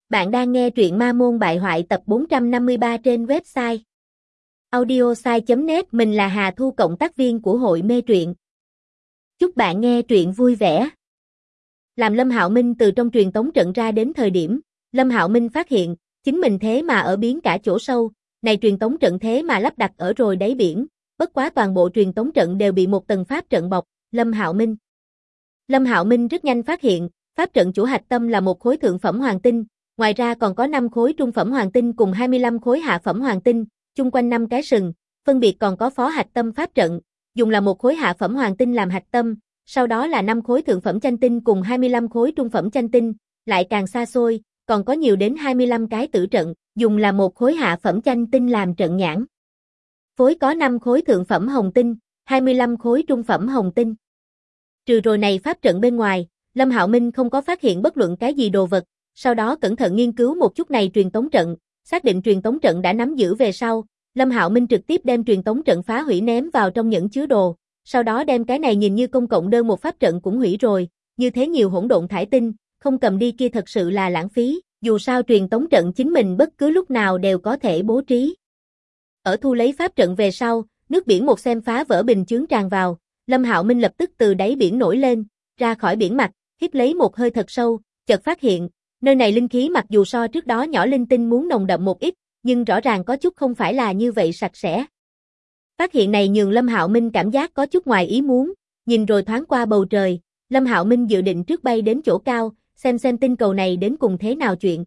Bạn đang nghe truyện Ma Môn Bại Hoại tập 453 trên website audiosai.net. Mình là Hà Thu, cộng tác viên của hội mê truyện. Chúc bạn nghe truyện vui vẻ. Làm Lâm Hạo Minh từ trong truyền tống trận ra đến thời điểm, Lâm Hạo Minh phát hiện, chính mình thế mà ở biến cả chỗ sâu, này truyền tống trận thế mà lắp đặt ở rồi đáy biển, bất quá toàn bộ truyền tống trận đều bị một tầng pháp trận bọc. Lâm Hạo Minh rất nhanh phát hiện, pháp trận chủ hạch tâm là một khối thượng phẩm hoàng tinh. Ngoài ra còn có 5 khối trung phẩm hoàng tinh cùng 25 khối hạ phẩm hoàng tinh, chung quanh 5 cái sừng, phân biệt còn có phó hạch tâm pháp trận, dùng là một khối hạ phẩm hoàng tinh làm hạch tâm, sau đó là 5 khối thượng phẩm chanh tinh cùng 25 khối trung phẩm chanh tinh, lại càng xa xôi, còn có nhiều đến 25 cái tử trận, dùng là một khối hạ phẩm chanh tinh làm trận nhãn. Phối có 5 khối thượng phẩm hồng tinh, 25 khối trung phẩm hồng tinh. Trừ rồi này pháp trận bên ngoài, Lâm Hạo Minh không có phát hiện bất luận cái gì đồ vật. Sau đó cẩn thận nghiên cứu một chút này truyền tống trận, xác định truyền tống trận đã nắm giữ về sau, Lâm Hạo Minh trực tiếp đem truyền tống trận phá hủy ném vào trong nhẫn chứa đồ, sau đó đem cái này nhìn như công cộng đơn một pháp trận cũng hủy rồi, như thế nhiều hỗn độn thải tinh, không cầm đi kia thật sự là lãng phí, dù sao truyền tống trận chính mình bất cứ lúc nào đều có thể bố trí. Ở thu lấy pháp trận về sau, nước biển một xem phá vỡ bình chướng tràn vào, Lâm Hạo Minh lập tức từ đáy biển nổi lên, ra khỏi biển mặt, hít lấy một hơi thật sâu, chợt phát hiện nơi này linh khí mặc dù so trước đó nhỏ linh tinh muốn nồng đậm một ít, nhưng rõ ràng có chút không phải là như vậy sạch sẽ. Phát hiện này nhường Lâm Hạo Minh cảm giác có chút ngoài ý muốn, nhìn rồi thoáng qua bầu trời, Lâm Hạo Minh dự định trước bay đến chỗ cao, xem tinh cầu này đến cùng thế nào chuyện.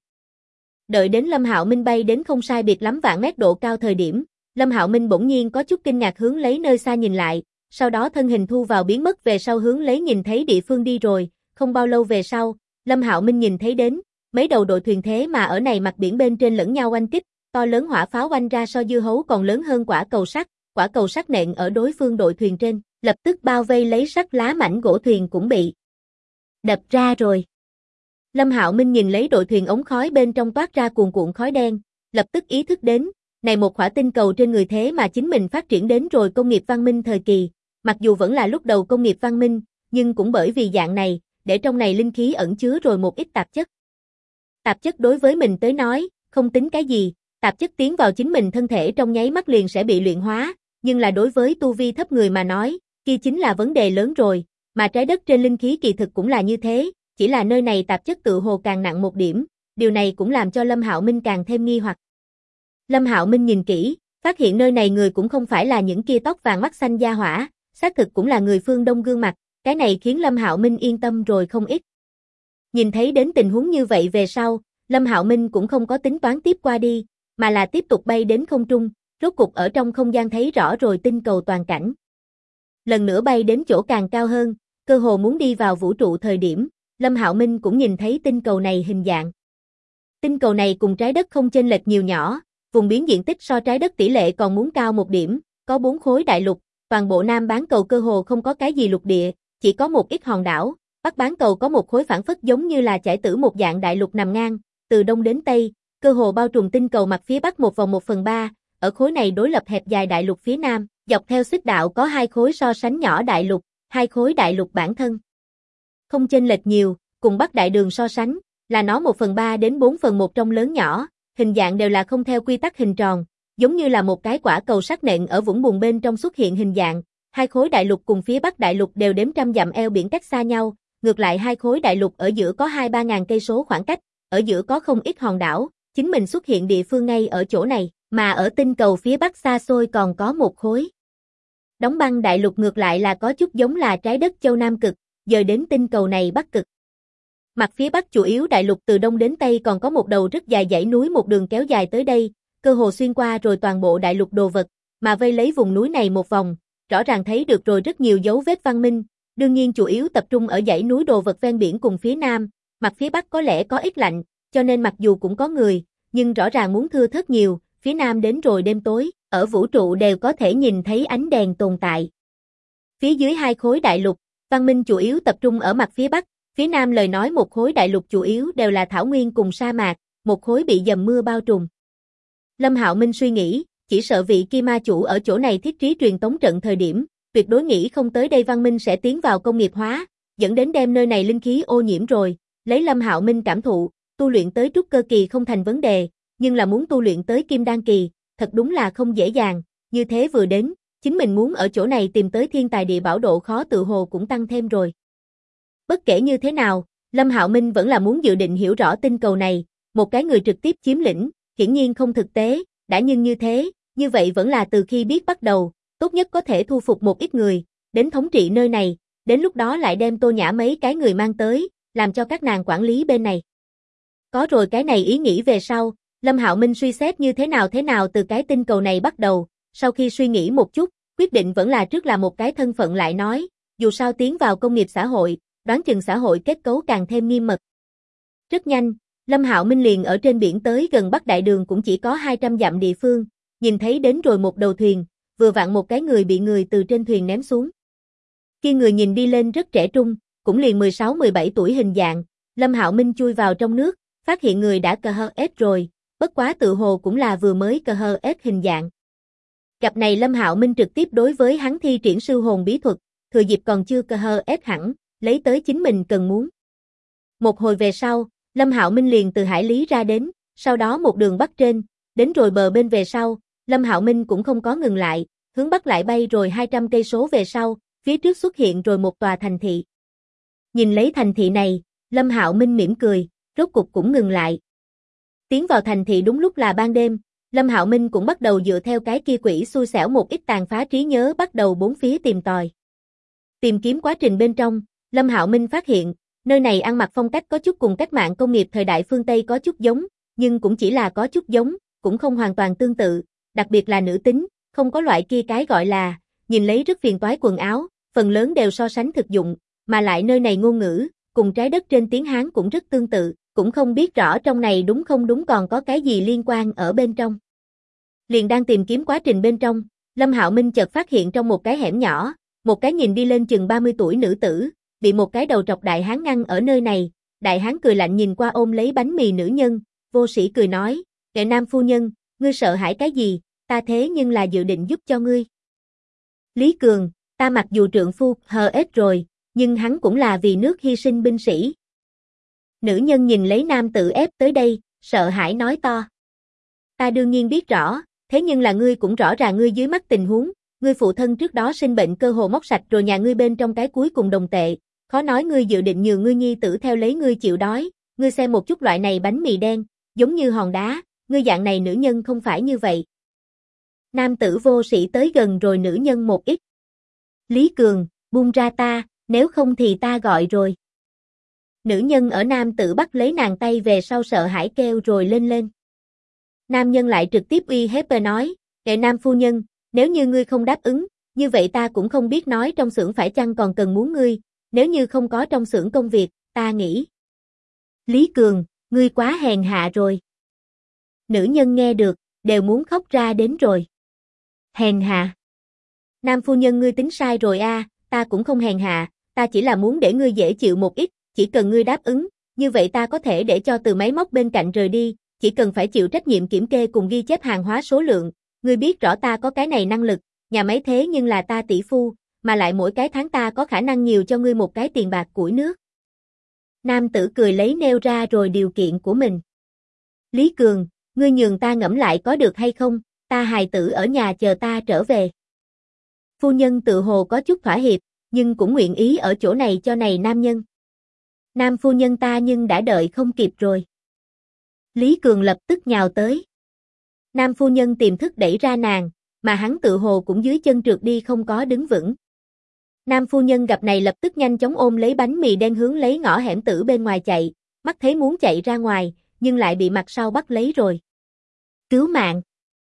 Đợi đến Lâm Hạo Minh bay đến không sai biệt lắm vạn mét độ cao thời điểm, Lâm Hạo Minh bỗng nhiên có chút kinh ngạc hướng lấy nơi xa nhìn lại, sau đó thân hình thu vào biến mất về sau hướng lấy nhìn thấy địa phương đi rồi, không bao lâu về sau, Lâm Hạo Minh nhìn thấy đến mấy đầu đội thuyền thế mà ở này mặt biển bên trên lẫn nhau oanh kích, to lớn hỏa pháo oanh ra so dưa hấu còn lớn hơn quả cầu sắt nện ở đối phương đội thuyền trên, lập tức bao vây lấy sắt lá mảnh gỗ thuyền cũng bị đập ra rồi. Lâm Hạo Minh nhìn lấy đội thuyền ống khói bên trong toát ra cuồn cuộn khói đen, lập tức ý thức đến, này một khỏa tinh cầu trên người thế mà chính mình phát triển đến rồi công nghiệp văn minh thời kỳ, mặc dù vẫn là lúc đầu công nghiệp văn minh, nhưng cũng bởi vì dạng này, để trong này linh khí ẩn chứa rồi một ít tạp chất. Tạp chất đối với mình tới nói, không tính cái gì, tạp chất tiến vào chính mình thân thể trong nháy mắt liền sẽ bị luyện hóa, nhưng là đối với tu vi thấp người mà nói, kia chính là vấn đề lớn rồi, mà trái đất trên linh khí kỳ thực cũng là như thế, chỉ là nơi này tạp chất tự hồ càng nặng một điểm, điều này cũng làm cho Lâm Hạo Minh càng thêm nghi hoặc. Lâm Hạo Minh nhìn kỹ, phát hiện nơi này người cũng không phải là những kia tóc vàng mắt xanh da hỏa, xác thực cũng là người phương Đông gương mặt. Cái này khiến Lâm Hạo Minh yên tâm rồi không ít. Nhìn thấy đến tình huống như vậy về sau, Lâm Hạo Minh cũng không có tính toán tiếp qua đi, mà là tiếp tục bay đến không trung, rốt cục ở trong không gian thấy rõ rồi tinh cầu toàn cảnh. Lần nữa bay đến chỗ càng cao hơn, cơ hồ muốn đi vào vũ trụ thời điểm, Lâm Hạo Minh cũng nhìn thấy tinh cầu này hình dạng. Tinh cầu này cùng trái đất không chênh lệch nhiều nhỏ, vùng biển diện tích so trái đất tỷ lệ còn muốn cao một điểm, có 4 khối đại lục, toàn bộ Nam bán cầu cơ hồ không có cái gì lục địa. Chỉ có một ít hòn đảo, Bắc bán cầu có một khối phảng phất giống như là chải tử một dạng đại lục nằm ngang, từ đông đến tây, cơ hồ bao trùm tinh cầu mặt phía bắc một vòng 1/3, ở khối này đối lập hẹp dài đại lục phía nam, dọc theo xích đạo có 2 khối so sánh nhỏ đại lục, 2 khối đại lục bản thân. Không chênh lệch nhiều, cùng Bắc đại đường so sánh, là nó 1/3 đến 4/1 trong lớn nhỏ, hình dạng đều là không theo quy tắc hình tròn, giống như là một cái quả cầu sắt nện ở vũng bùn bên trong xuất hiện hình dạng. 2 khối đại lục cùng phía Bắc đại lục đều đếm trăm dặm eo biển cách xa nhau, ngược lại 2 khối đại lục ở giữa có 2-3 ngàn cây số khoảng cách, ở giữa có không ít hòn đảo, chính mình xuất hiện địa phương ngay ở chỗ này, mà ở tinh cầu phía Bắc xa xôi còn có một khối. Đóng băng đại lục ngược lại là có chút giống là trái đất châu Nam Cực, dời đến tinh cầu này Bắc Cực. Mặt phía Bắc chủ yếu đại lục từ đông đến tây còn có một đầu rất dài dãy núi một đường kéo dài tới đây, cơ hồ xuyên qua rồi toàn bộ đại lục đồ vật, mà vây lấy vùng núi này một vòng. Rõ ràng thấy được rồi rất nhiều dấu vết văn minh, đương nhiên chủ yếu tập trung ở dãy núi đồ vật ven biển cùng phía nam, mặt phía bắc có lẽ có ít lạnh, cho nên mặc dù cũng có người, nhưng rõ ràng muốn thưa thớt nhiều, phía nam đến rồi đêm tối, ở vũ trụ đều có thể nhìn thấy ánh đèn tồn tại. Phía dưới 2 khối đại lục, văn minh chủ yếu tập trung ở mặt phía bắc, phía nam lời nói một khối đại lục chủ yếu đều là thảo nguyên cùng sa mạc, một khối bị dầm mưa bao trùm. Lâm Hạo Minh suy nghĩ, chỉ sợ vị kia ma chủ ở chỗ này thiết trí truyền tống trận thời điểm, tuyệt đối nghĩ không tới đây văn minh sẽ tiến vào công nghiệp hóa, dẫn đến đem nơi này linh khí ô nhiễm rồi, lấy Lâm Hạo Minh cảm thụ, tu luyện tới trúc cơ kỳ không thành vấn đề, nhưng là muốn tu luyện tới kim đan kỳ, thật đúng là không dễ dàng, như thế vừa đến, chính mình muốn ở chỗ này tìm tới thiên tài địa bảo độ khó tự hồ cũng tăng thêm rồi. Bất kể như thế nào, Lâm Hạo Minh vẫn là muốn dự định hiểu rõ tinh cầu này, một cái người trực tiếp chiếm lĩnh, hiển nhiên không thực tế, đã nhưng như thế, như vậy vẫn là từ khi biết bắt đầu, tốt nhất có thể thu phục một ít người, đến thống trị nơi này, đến lúc đó lại đem Tô Nhã mấy cái người mang tới, làm cho các nàng quản lý bên này. Có rồi cái này ý nghĩ về sau, Lâm Hạo Minh suy xét như thế nào từ cái tinh cầu này bắt đầu, sau khi suy nghĩ một chút, quyết định vẫn là trước là một cái thân phận lại nói, dù sao tiến vào công nghiệp xã hội, đoán chừng xã hội kết cấu càng thêm nghiêm mật. Rất nhanh, Lâm Hạo Minh liền ở trên biển tới gần Bắc Đại Đường cũng chỉ có 200 dặm địa phương, nhìn thấy đến rồi một đầu thuyền, vừa vặn một cái người bị người từ trên thuyền ném xuống. Khi người nhìn đi lên rất trẻ trung, cũng liền 16-17 tuổi hình dạng, Lâm Hạo Minh chui vào trong nước, phát hiện người đã cờ hờ ết rồi, bất quá tự hồ cũng là vừa mới cờ hờ ết hình dạng. Gặp này Lâm Hạo Minh trực tiếp đối với hắn thi triển sư hồn bí thuật, thừa dịp còn chưa cờ hờ ết hẳn, lấy tới chính mình cần muốn. Một hồi về sau, Lâm Hạo Minh liền từ hải lý ra đến, sau đó một đường bắc trên, đến rồi bờ bên về sau, Lâm Hạo Minh cũng không có ngừng lại, hướng bắc lại bay rồi 200 cây số về sau, phía trước xuất hiện rồi một tòa thành thị. Nhìn lấy thành thị này, Lâm Hạo Minh mỉm cười, rốt cục cũng ngừng lại. Tiến vào thành thị đúng lúc là ban đêm, Lâm Hạo Minh cũng bắt đầu dựa theo cái kia quỷ xui xẻo một ít tàn phá trí nhớ bắt đầu bốn phía tìm tòi. Tìm kiếm quá trình bên trong, Lâm Hạo Minh phát hiện, nơi này ăn mặc phong cách có chút cùng cách mạng công nghiệp thời đại phương Tây có chút giống, nhưng cũng chỉ là có chút giống, cũng không hoàn toàn tương tự, đặc biệt là nữ tính, không có loại kia cái gọi là, nhìn lấy rất phiền toái quần áo, phần lớn đều so sánh thực dụng, mà lại nơi này ngôn ngữ, cùng trái đất trên tiếng Hán cũng rất tương tự, cũng không biết rõ trong này đúng không đúng còn có cái gì liên quan ở bên trong. Liền đang tìm kiếm quá trình bên trong, Lâm Hạo Minh chợt phát hiện trong một cái hẻm nhỏ, một cái nhìn đi lên chừng 30 tuổi nữ tử, bị một cái đầu trọc đại hán ngăn ở nơi này, đại hán cười lạnh nhìn qua ôm lấy bánh mì nữ nhân, vô sĩ cười nói, kệ nam phu nhân, ngươi sợ hãi cái gì, ta thế nhưng là dự định giúp cho ngươi. Lý Cường, ta mặc dù trượng phu hờ ết rồi, nhưng hắn cũng là vì nước hy sinh binh sĩ. Nữ nhân nhìn lấy nam tử ép tới đây, sợ hãi nói to. Ta đương nhiên biết rõ, thế nhưng là ngươi cũng rõ ràng ngươi dưới mắt tình huống, ngươi phụ thân trước đó sinh bệnh cơ hồ móc sạch rồi nhà ngươi bên trong cái cuối cùng đồng tệ, khó nói ngươi dự định nhường ngươi nhi tử theo lấy ngươi chịu đói, ngươi xem một chút loại này bánh mì đen, giống như hòn đá, ngươi dạng này nữ nhân không phải như vậy. Nam tử vô sĩ tới gần rồi nữ nhân một ít. Lý Cường, buông ra ta, nếu không thì ta gọi rồi. Nữ nhân ở nam tử bắt lấy nàng tay về sau sợ hãi kêu rồi lên lên. Nam nhân lại trực tiếp uy hiếp nói, kệ nam phu nhân, nếu như ngươi không đáp ứng, như vậy ta cũng không biết nói trong xưởng phải chăng còn cần muốn ngươi, nếu như không có trong xưởng công việc, ta nghĩ. Lý Cường, ngươi quá hèn hạ rồi. Nữ nhân nghe được, đều muốn khóc ra đến rồi. Hèn hạ. Nam phu nhân ngươi tính sai rồi a, ta cũng không hèn hạ, ta chỉ là muốn để ngươi dễ chịu một ít, chỉ cần ngươi đáp ứng, như vậy ta có thể để cho từ máy móc bên cạnh rời đi, chỉ cần phải chịu trách nhiệm kiểm kê cùng ghi chép hàng hóa số lượng, ngươi biết rõ ta có cái này năng lực, nhà máy thế nhưng là ta tỷ phu, mà lại mỗi cái tháng ta có khả năng nhiều cho ngươi một cái tiền bạc củi nước. Nam tử cười lấy nêu ra rồi điều kiện của mình. Lý Cường, ngươi nhường ta ngẫm lại có được hay không, ta hài tử ở nhà chờ ta trở về. Phu nhân tự hồ có chút thỏa hiệp, nhưng cũng nguyện ý ở chỗ này cho này nam nhân. Nam phu nhân ta nhưng đã đợi không kịp rồi. Lý Cường lập tức nhào tới. Nam phu nhân tiềm thức đẩy ra nàng, mà hắn tự hồ cũng dưới chân trượt đi không có đứng vững. Nam phu nhân gặp này lập tức nhanh chóng ôm lấy bánh mì đen hướng lấy ngõ hẻm tử bên ngoài chạy, mắt thấy muốn chạy ra ngoài, nhưng lại bị mặt sau bắt lấy rồi. Cứu mạng!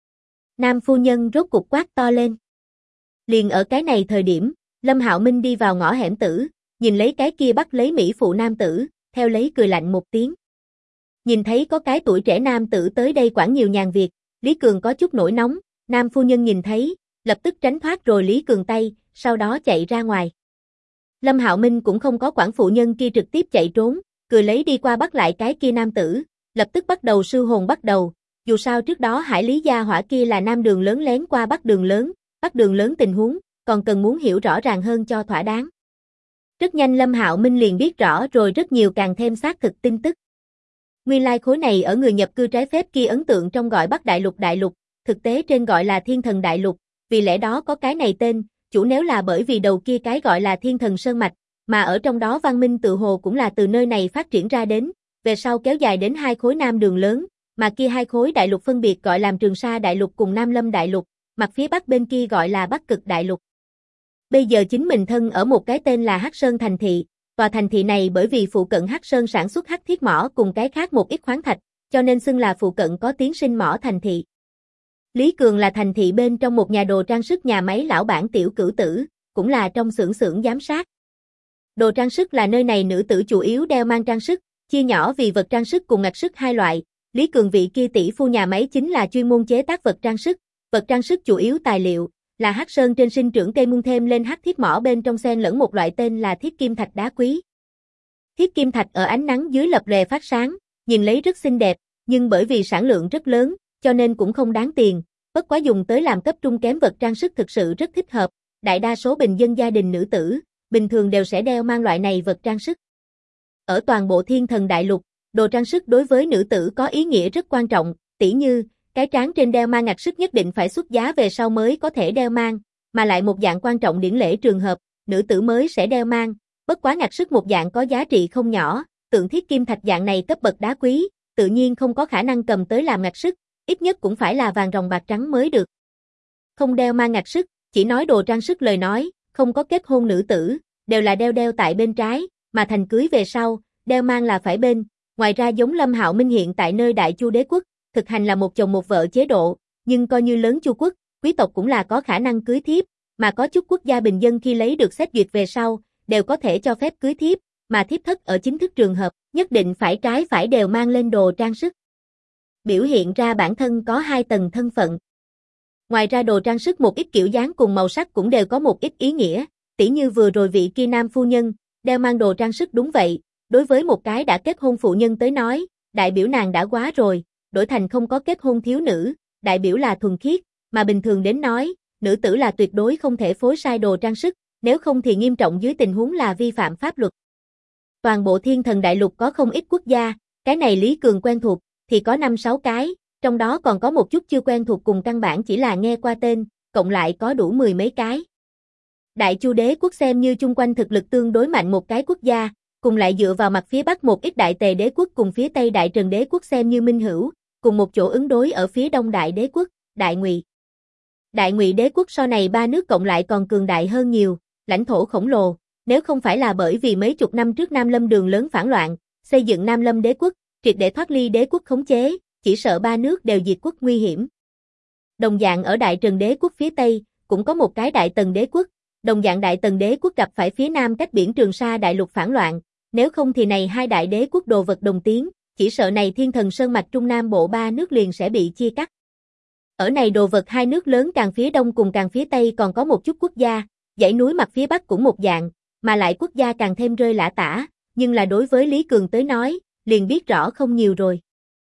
Nam phu nhân rốt cục quát to lên. Liền ở cái này thời điểm, Lâm Hạo Minh đi vào ngõ hẻm tử, nhìn lấy cái kia bắt lấy mỹ phụ nam tử, theo lấy cười lạnh một tiếng. Nhìn thấy có cái tuổi trẻ nam tử tới đây quản nhiều nhàn việc, Lý Cường có chút nổi nóng, nam phu nhân nhìn thấy, lập tức tránh thoát rồi Lý Cường tay, sau đó chạy ra ngoài. Lâm Hạo Minh cũng không có quản phụ nhân kia trực tiếp chạy trốn, cười lấy đi qua bắt lại cái kia nam tử, lập tức bắt đầu sư hồn bắt đầu, dù sao trước đó Hải Lý gia hỏa kia là nam đường lớn lén qua Bắc đường lớn tình huống, còn cần muốn hiểu rõ ràng hơn cho thỏa đáng. Rất nhanh Lâm Hạo Minh liền biết rõ rồi rất nhiều càng thêm xác thực tin tức. Nguyên lai khối này ở người nhập cư trái phép kia ấn tượng trong gọi Bắc Đại lục, thực tế trên gọi là Thiên Thần Đại lục, vì lẽ đó có cái này tên, chủ nếu là bởi vì đầu kia cái gọi là Thiên Thần Sơn Mạch, mà ở trong đó văn minh tự hồ cũng là từ nơi này phát triển ra đến, về sau kéo dài đến hai khối nam đường lớn, mà kia hai khối đại lục phân biệt gọi làm Trường Sa Đại lục cùng Nam Lâm Đại lục, mặt phía bắc bên kia gọi là Bắc Cực Đại lục. Bây giờ chính mình thân ở một cái tên là Hắc Sơn thành thị, tòa thành thị này bởi vì phụ cận Hắc Sơn sản xuất hắc thiết mỏ cùng cái khác một ít khoáng thạch, cho nên xưng là phụ cận có tiến sinh mỏ thành thị. Lý Cường là thành thị bên trong một nhà đồ trang sức nhà máy lão bản tiểu cửu tử, cũng là trong xưởng giám sát. Đồ trang sức là nơi này nữ tử chủ yếu đeo mang trang sức, chia nhỏ vì vật trang sức cùng ngạch sức hai loại. Lý Cường vị kia tỷ phu nhà máy chính là chuyên môn chế tác vật trang sức chủ yếu tài liệu là Hắc Sơn trên sinh trưởng cây mung thêm lên hắc thiết mỏ bên trong xen lẫn một loại tên là thiết kim thạch đá quý. Thiết kim thạch ở ánh nắng dưới lập lòe phát sáng, nhìn lấy rất xinh đẹp, nhưng bởi vì sản lượng rất lớn, cho nên cũng không đáng tiền, bất quá dùng tới làm cấp trung kém vật trang sức thực sự rất thích hợp, đại đa số bình dân gia đình nữ tử, bình thường đều sẽ đeo mang loại này vật trang sức. Ở toàn bộ Thiên Thần Đại lục, đồ trang sức đối với nữ tử có ý nghĩa rất quan trọng, tỉ như, cái trán trên đeo mang ngạch sức nhất định phải xuất giá về sau mới có thể đeo mang, mà lại một dạng quan trọng điển lễ trường hợp, nữ tử mới sẽ đeo mang, bất quá ngạch sức một dạng có giá trị không nhỏ, tượng thiết kim thạch dạng này cấp bậc đá quý, tự nhiên không có khả năng cầm tới làm ngạch sức, ít nhất cũng phải là vàng ròng bạc trắng mới được. Không đeo mang ngạch sức, chỉ nói đồ trang sức lời nói, không có kết hôn nữ tử, đều là đeo tại bên trái, mà thành cưới về sau, đeo mang là phải bên. Ngoài ra giống Lâm Hạo Minh hiện tại nơi Đại Chu đế quốc, thực hành là một chồng một vợ chế độ, nhưng coi như lớn Chu quốc, quý tộc cũng là có khả năng cưới thiếp, mà có chút quốc gia bình dân khi lấy được xét duyệt về sau, đều có thể cho phép cưới thiếp, mà thiếp thất ở chính thức trường hợp, nhất định phải trái phải đều mang lên đồ trang sức. Biểu hiện ra bản thân có hai tầng thân phận. Ngoài ra đồ trang sức một ít kiểu dáng cùng màu sắc cũng đều có một ít ý nghĩa, tỉ như vừa rồi vị kia nam phu nhân, đeo mang đồ trang sức đúng vậy, đối với một cái đã kết hôn phụ nhân tới nói, đại biểu nàng đã quá rồi, đổi thành không có kết hôn thiếu nữ, đại biểu là thuần khiết, mà bình thường đến nói, nữ tử là tuyệt đối không thể phối sai đồ trang sức, nếu không thì nghiêm trọng dưới tình huống là vi phạm pháp luật. Toàn bộ Thiên Thần Đại lục có không ít quốc gia, cái này Lý Cường quen thuộc, thì có 5-6 cái, trong đó còn có một chút chưa quen thuộc cùng căn bản chỉ là nghe qua tên, cộng lại có đủ 10 mấy cái. Đại Chu đế quốc xem như chung quanh thực lực tương đối mạnh một cái quốc gia, cùng lại dựa vào mặt phía bắc một ít Đại Tề đế quốc cùng phía tây Đại Trần đế quốc xem như minh hữu, cùng một chỗ ứng đối ở phía đông Đại đế quốc, Đại Ngụy. Đại Ngụy đế quốc so này ba nước cộng lại còn cường đại hơn nhiều, lãnh thổ khổng lồ, nếu không phải là bởi vì mấy chục năm trước Nam Lâm đường lớn phản loạn, xây dựng Nam Lâm đế quốc, triệt để thoát ly đế quốc khống chế, chỉ sợ ba nước đều diệt quốc nguy hiểm. Đồng dạng ở Đại Trần đế quốc phía tây, cũng có một cái Đại Tần đế quốc, đồng dạng Đại Tần đế quốc gặp phải phía nam cách biển Trường Sa đại lục phản loạn, nếu không thì này hai đại đế quốc đồ vật đồng tiến, chỉ sợ này Thiên Thần Sơn mạch Trung Nam bộ ba nước liền sẽ bị chia cắt. Ở này đồ vật hai nước lớn càng phía đông cùng càng phía tây còn có một chút quốc gia, dãy núi mặt phía bắc cũng một dạng, mà lại quốc gia càng thêm rơi lả tả, nhưng là đối với Lý Cường tới nói, liền biết rõ không nhiều rồi.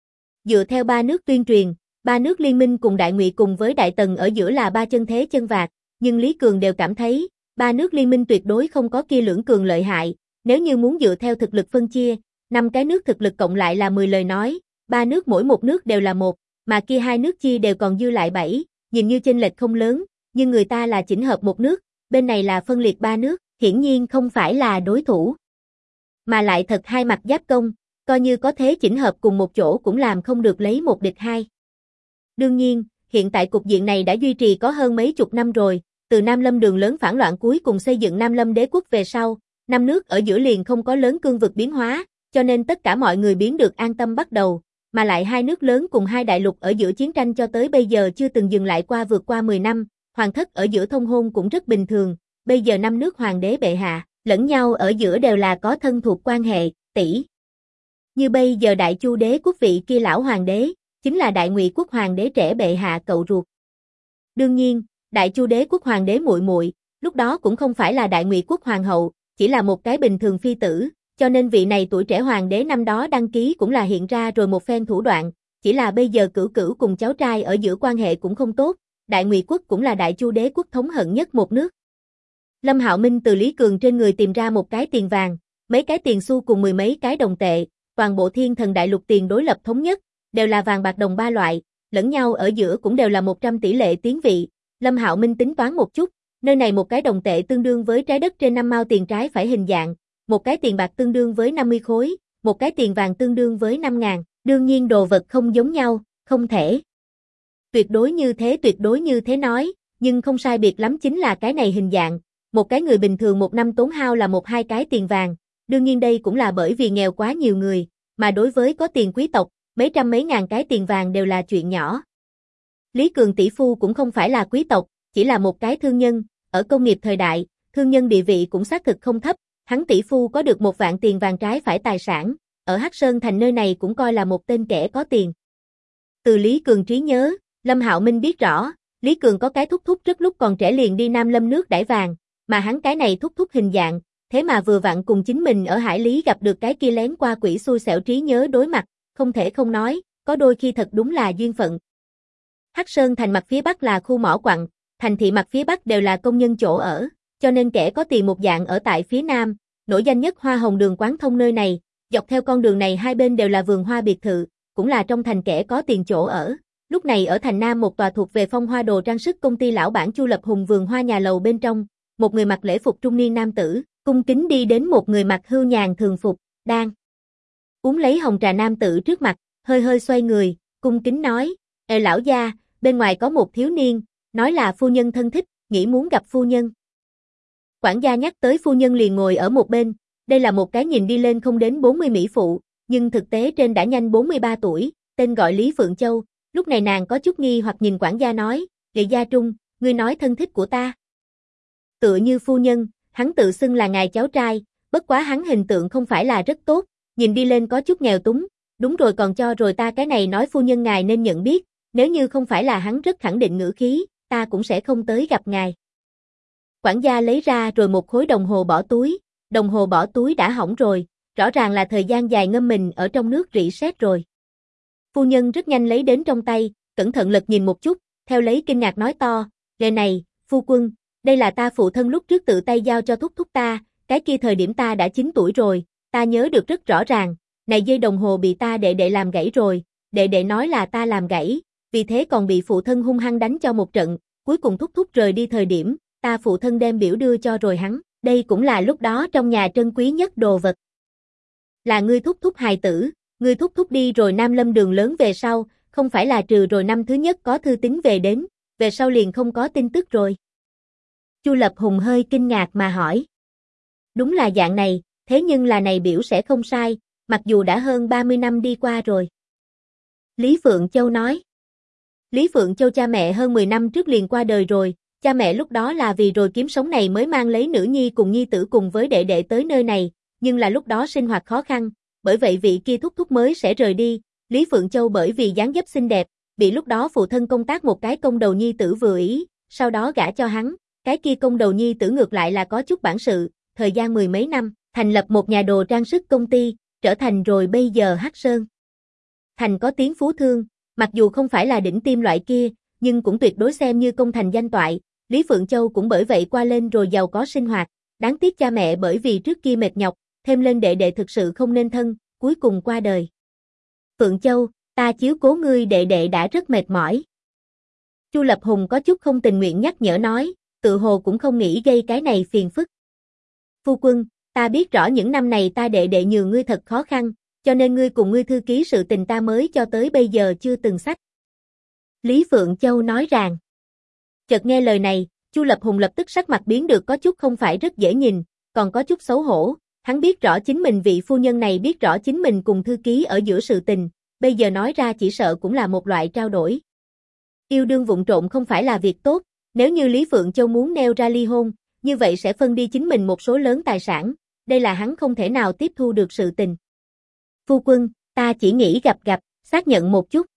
Dựa theo ba nước tuyên truyền, ba nước liên minh cùng Đại Ngụy cùng với Đại Tần ở giữa là ba chân thế chân vạc, nhưng Lý Cường đều cảm thấy, ba nước liên minh tuyệt đối không có kia lưỡng cường lợi hại, nếu như muốn dựa theo thực lực phân chia, 5 cái nước thực lực cộng lại là 10 lời nói, ba nước mỗi một nước đều là một, mà kia hai nước chia đều còn dư lại 7, nhìn như chênh lệch không lớn, nhưng người ta là chỉnh hợp một nước, bên này là phân liệt ba nước, hiển nhiên không phải là đối thủ. Mà lại thật hai mặt giáp công, coi như có thế chỉnh hợp cùng một chỗ cũng làm không được lấy một địch hai. Đương nhiên, hiện tại cục diện này đã duy trì có hơn mấy chục năm rồi, từ Nam Lâm đường lớn phản loạn cuối cùng xây dựng Nam Lâm đế quốc về sau, 5 nước ở giữa liền không có lớn cương vực biến hóa, cho nên tất cả mọi người biến được an tâm bắt đầu, mà lại hai nước lớn cùng hai đại lục ở giữa chiến tranh cho tới bây giờ chưa từng dừng lại qua vượt qua 10 năm, hoàng thất ở giữa thông hôn cũng rất bình thường, bây giờ 5 nước hoàng đế bệ hạ, lẫn nhau ở giữa đều là có thân thuộc quan hệ, tỷ. Như bây giờ Đại Chu đế quốc vị kia lão hoàng đế, chính là Đại Ngụy quốc hoàng đế trẻ bệ hạ cậu ruột. Đương nhiên, Đại Chu đế quốc hoàng đế muội muội, lúc đó cũng không phải là Đại Ngụy quốc hoàng hậu, chỉ là một cái bình thường phi tử, cho nên vị này tuổi trẻ hoàng đế năm đó đăng ký cũng là hiện ra rồi một phen thủ đoạn, chỉ là bây giờ cửu cửu cùng cháu trai ở giữa quan hệ cũng không tốt, Đại Ngụy quốc cũng là Đại Chu đế quốc thống hận nhất một nước. Lâm Hạo Minh từ Lý Cường trên người tìm ra một cái tiền vàng, mấy cái tiền xu cùng 10 mấy cái đồng tệ, toàn bộ Thiên Thần Đại Lục tiền đối lập thống nhất, đều là vàng bạc đồng ba loại, lẫn nhau ở giữa cũng đều là 100 tỷ lệ tiến vị. Lâm Hạo Minh tính toán một chút, nơi này một cái đồng tệ tương đương với trái đất trên 5 mao tiền trái phải hình dạng, một cái tiền bạc tương đương với 50 khối, một cái tiền vàng tương đương với 5.000, đương nhiên đồ vật không giống nhau, không thể. Tuyệt đối như thế nói, nhưng không sai biệt lắm chính là cái này hình dạng, một cái người bình thường một năm tốn hao là 1-2 cái tiền vàng, đương nhiên đây cũng là bởi vì nghèo quá nhiều người, mà đối với có tiền quý tộc, mấy trăm mấy ngàn cái tiền vàng đều là chuyện nhỏ. Lý Cường tỷ phu cũng không phải là quý tộc, chỉ là một cái thương nhân, ở công nghiệp thời đại, thương nhân địa vị cũng xác thực không thấp, hắn tỷ phu có được 1 vạn tiền vàng trái phải tài sản, ở Hắc Sơn Thành nơi này cũng coi là một tên kẻ có tiền. Từ Lý Cường trí nhớ, Lâm Hạo Minh biết rõ, Lý Cường có cái thúc thúc rất lúc còn trẻ liền đi Nam Lâm nước đãi vàng, mà hắn cái này thúc thúc hình dạng, thế mà vừa vặn cùng chính mình ở Hải Lý gặp được cái kia lén qua quỷ xui xẻo trí nhớ đối mặt, không thể không nói, có đôi khi thật đúng là duyên phận. Hắc Sơn Thành mặt phía bắc là khu mỏ quặng, thành thị mặt phía bắc đều là công nhân chỗ ở, cho nên kẻ có tiền một dạng ở tại phía nam, nổi danh nhất Hoa Hồng đường quán thông nơi này, dọc theo con đường này hai bên đều là vườn hoa biệt thự, cũng là trong thành kẻ có tiền chỗ ở. Lúc này ở thành Nam một tòa thuộc về Phong Hoa đồ trang sức công ty lão bản Chu Lập Hùng vườn hoa nhà lầu bên trong, một người mặc lễ phục trung niên nam tử, cung kính đi đến một người mặc hưu nhàn thường phục, đang uống lấy hồng trà nam tử trước mặt, hơi hơi xoay người, cung kính nói, lão gia, bên ngoài có một thiếu niên, nói là phu nhân thân thích, nghĩ muốn gặp phu nhân. Quản gia nhắc tới phu nhân liền ngồi ở một bên, đây là một cái nhìn đi lên không đến 40 mỹ phụ, nhưng thực tế trên đã nhanh 43 tuổi, tên gọi Lý Phượng Châu, lúc này nàng có chút nghi hoặc nhìn quản gia nói, Lý Gia Trung, ngươi nói thân thích của ta. Tựa như phu nhân, hắn tự xưng là ngài cháu trai, bất quá hắn hình tượng không phải là rất tốt, nhìn đi lên có chút nghèo túng, đúng rồi còn cho rồi ta cái này nói phu nhân ngài nên nhận biết, nếu như không phải là hắn rất khẳng định ngữ khí, ta cũng sẽ không tới gặp ngài. Quản gia lấy ra rồi một khối đồng hồ bỏ túi đã hỏng rồi, rõ ràng là thời gian dài ngâm mình ở trong nước rỉ sét rồi. Phu nhân rất nhanh lấy đến trong tay, cẩn thận lật nhìn một chút, theo lấy kinh ngạc nói to, "Lệ này, phu quân, đây là ta phụ thân lúc trước tự tay giao cho thúc thúc ta, cái kia thời điểm ta đã 9 tuổi rồi, ta nhớ được rất rõ ràng, này dây đồng hồ bị ta đệ đệ làm gãy rồi, đệ đệ nói là ta làm gãy, vì thế còn bị phụ thân hung hăng đánh cho một trận, cuối cùng thúc thúc rời đi thời điểm, ta phụ thân đem biểu đưa cho rồi hắn, đây cũng là lúc đó trong nhà trân quý nhất đồ vật. Là ngươi thúc thúc hài tử, ngươi thúc thúc đi rồi Nam Lâm đường lớn về sau, không phải là trừ rồi năm thứ nhất có thư tín về đến, về sau liền không có tin tức rồi." Chu Lập Hùng hơi kinh ngạc mà hỏi. Đúng là dạng này, thế nhưng là này biểu sẽ không sai, mặc dù đã hơn 30 năm đi qua rồi. Lý Phượng Châu nói. Lý Phượng Châu cha mẹ hơn 10 năm trước liền qua đời rồi, cha mẹ lúc đó là vì rồi kiếm sống này mới mang lấy nữ nhi cùng nhi tử cùng với đệ đệ tới nơi này, nhưng là lúc đó sinh hoạt khó khăn, bởi vậy vị kia thúc thúc mới sẽ rời đi. Lý Phượng Châu bởi vì dáng dấp xinh đẹp, bị lúc đó phụ thân công tác một cái công đầu nhi tử vừa ý, sau đó gả cho hắn, cái kia công đầu nhi tử ngược lại là có chút bản sự, thời gian 10 mấy năm, thành lập một nhà đồ trang sức công ty, trở thành rồi bây giờ Hắc Sơn Thành có tiếng phú thương, mặc dù không phải là đỉnh tim loại kia, nhưng cũng tuyệt đối xem như công thành danh toại, Lý Phượng Châu cũng bởi vậy qua lên rồi giàu có sinh hoạt, đáng tiếc cha mẹ bởi vì trước kia mệt nhọc, thêm lên đệ đệ thực sự không nên thân, cuối cùng qua đời. Phượng Châu, ta chiếu cố ngươi đệ đệ đã rất mệt mỏi. Chu Lập Hùng có chút không tình nguyện nhắc nhở nói, tự hồ cũng không nghĩ gây cái này phiền phức. Phu quân, ta biết rõ những năm này ta đệ đệ nhường ngươi thật khó khăn, cho nên ngươi cùng ngươi thư ký sự tình ta mới cho tới bây giờ chưa từng sách. Lý Phượng Châu nói rằng. Chợt nghe lời này, Chu Lập Hùng lập tức sắc mặt biến được có chút không phải rất dễ nhìn, còn có chút xấu hổ, hắn biết rõ chính mình vị phu nhân này biết rõ chính mình cùng thư ký ở giữa sự tình, bây giờ nói ra chỉ sợ cũng là một loại trao đổi. Yêu đương vụng trộn không phải là việc tốt, nếu như Lý Phượng Châu muốn nêu ra ly hôn, như vậy sẽ phân đi chính mình một số lớn tài sản, đây là hắn không thể nào tiếp thu được sự tình. Phu quân, ta chỉ nghĩ gặp, xác nhận một chút.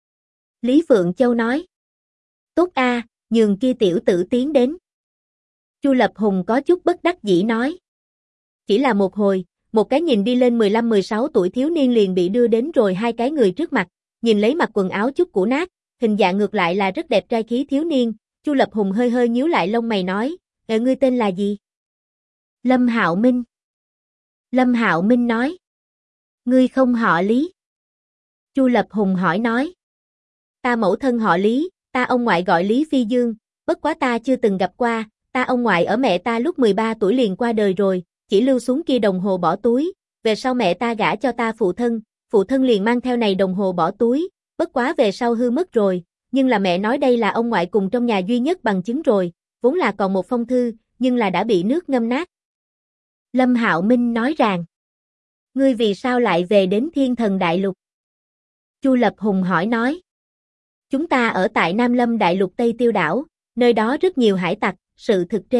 Lý Phượng Châu nói. Tốt a, nhường kia tiểu tử tiến đến. Chu Lập Hùng có chút bất đắc dĩ nói. Chỉ là một hồi, một cái nhìn đi lên 15-16 tuổi thiếu niên liền bị đưa đến rồi hai cái người trước mặt, nhìn lấy mặc quần áo chút cũ nát, hình dạng ngược lại là rất đẹp trai khí thiếu niên, Chu Lập Hùng hơi hơi nhíu lại lông mày nói, ngươi tên là gì? Lâm Hạo Minh. Lâm Hạo Minh nói. Ngươi không họ Lý? Chu Lập Hùng hỏi nói. Ta mẫu thân họ Lý, ta ông ngoại gọi Lý Phi Dương, bất quá ta chưa từng gặp qua, ta ông ngoại ở mẹ ta lúc 13 tuổi liền qua đời rồi, chỉ lưu xuống kia đồng hồ bỏ túi, về sau mẹ ta gả cho ta phụ thân liền mang theo này đồng hồ bỏ túi, bất quá về sau hư mất rồi, nhưng là mẹ nói đây là ông ngoại cùng trong nhà duy nhất bằng chứng rồi, vốn là còn một phong thư, nhưng là đã bị nước ngâm nát. Lâm Hạo Minh nói rằng, ngươi vì sao lại về đến Thiên Thần Đại Lục? Chu Lập Hùng hỏi nói, chúng ta ở tại Nam Lâm Đại Lục Tây Tiêu Đảo, nơi đó rất nhiều hải tặc, sự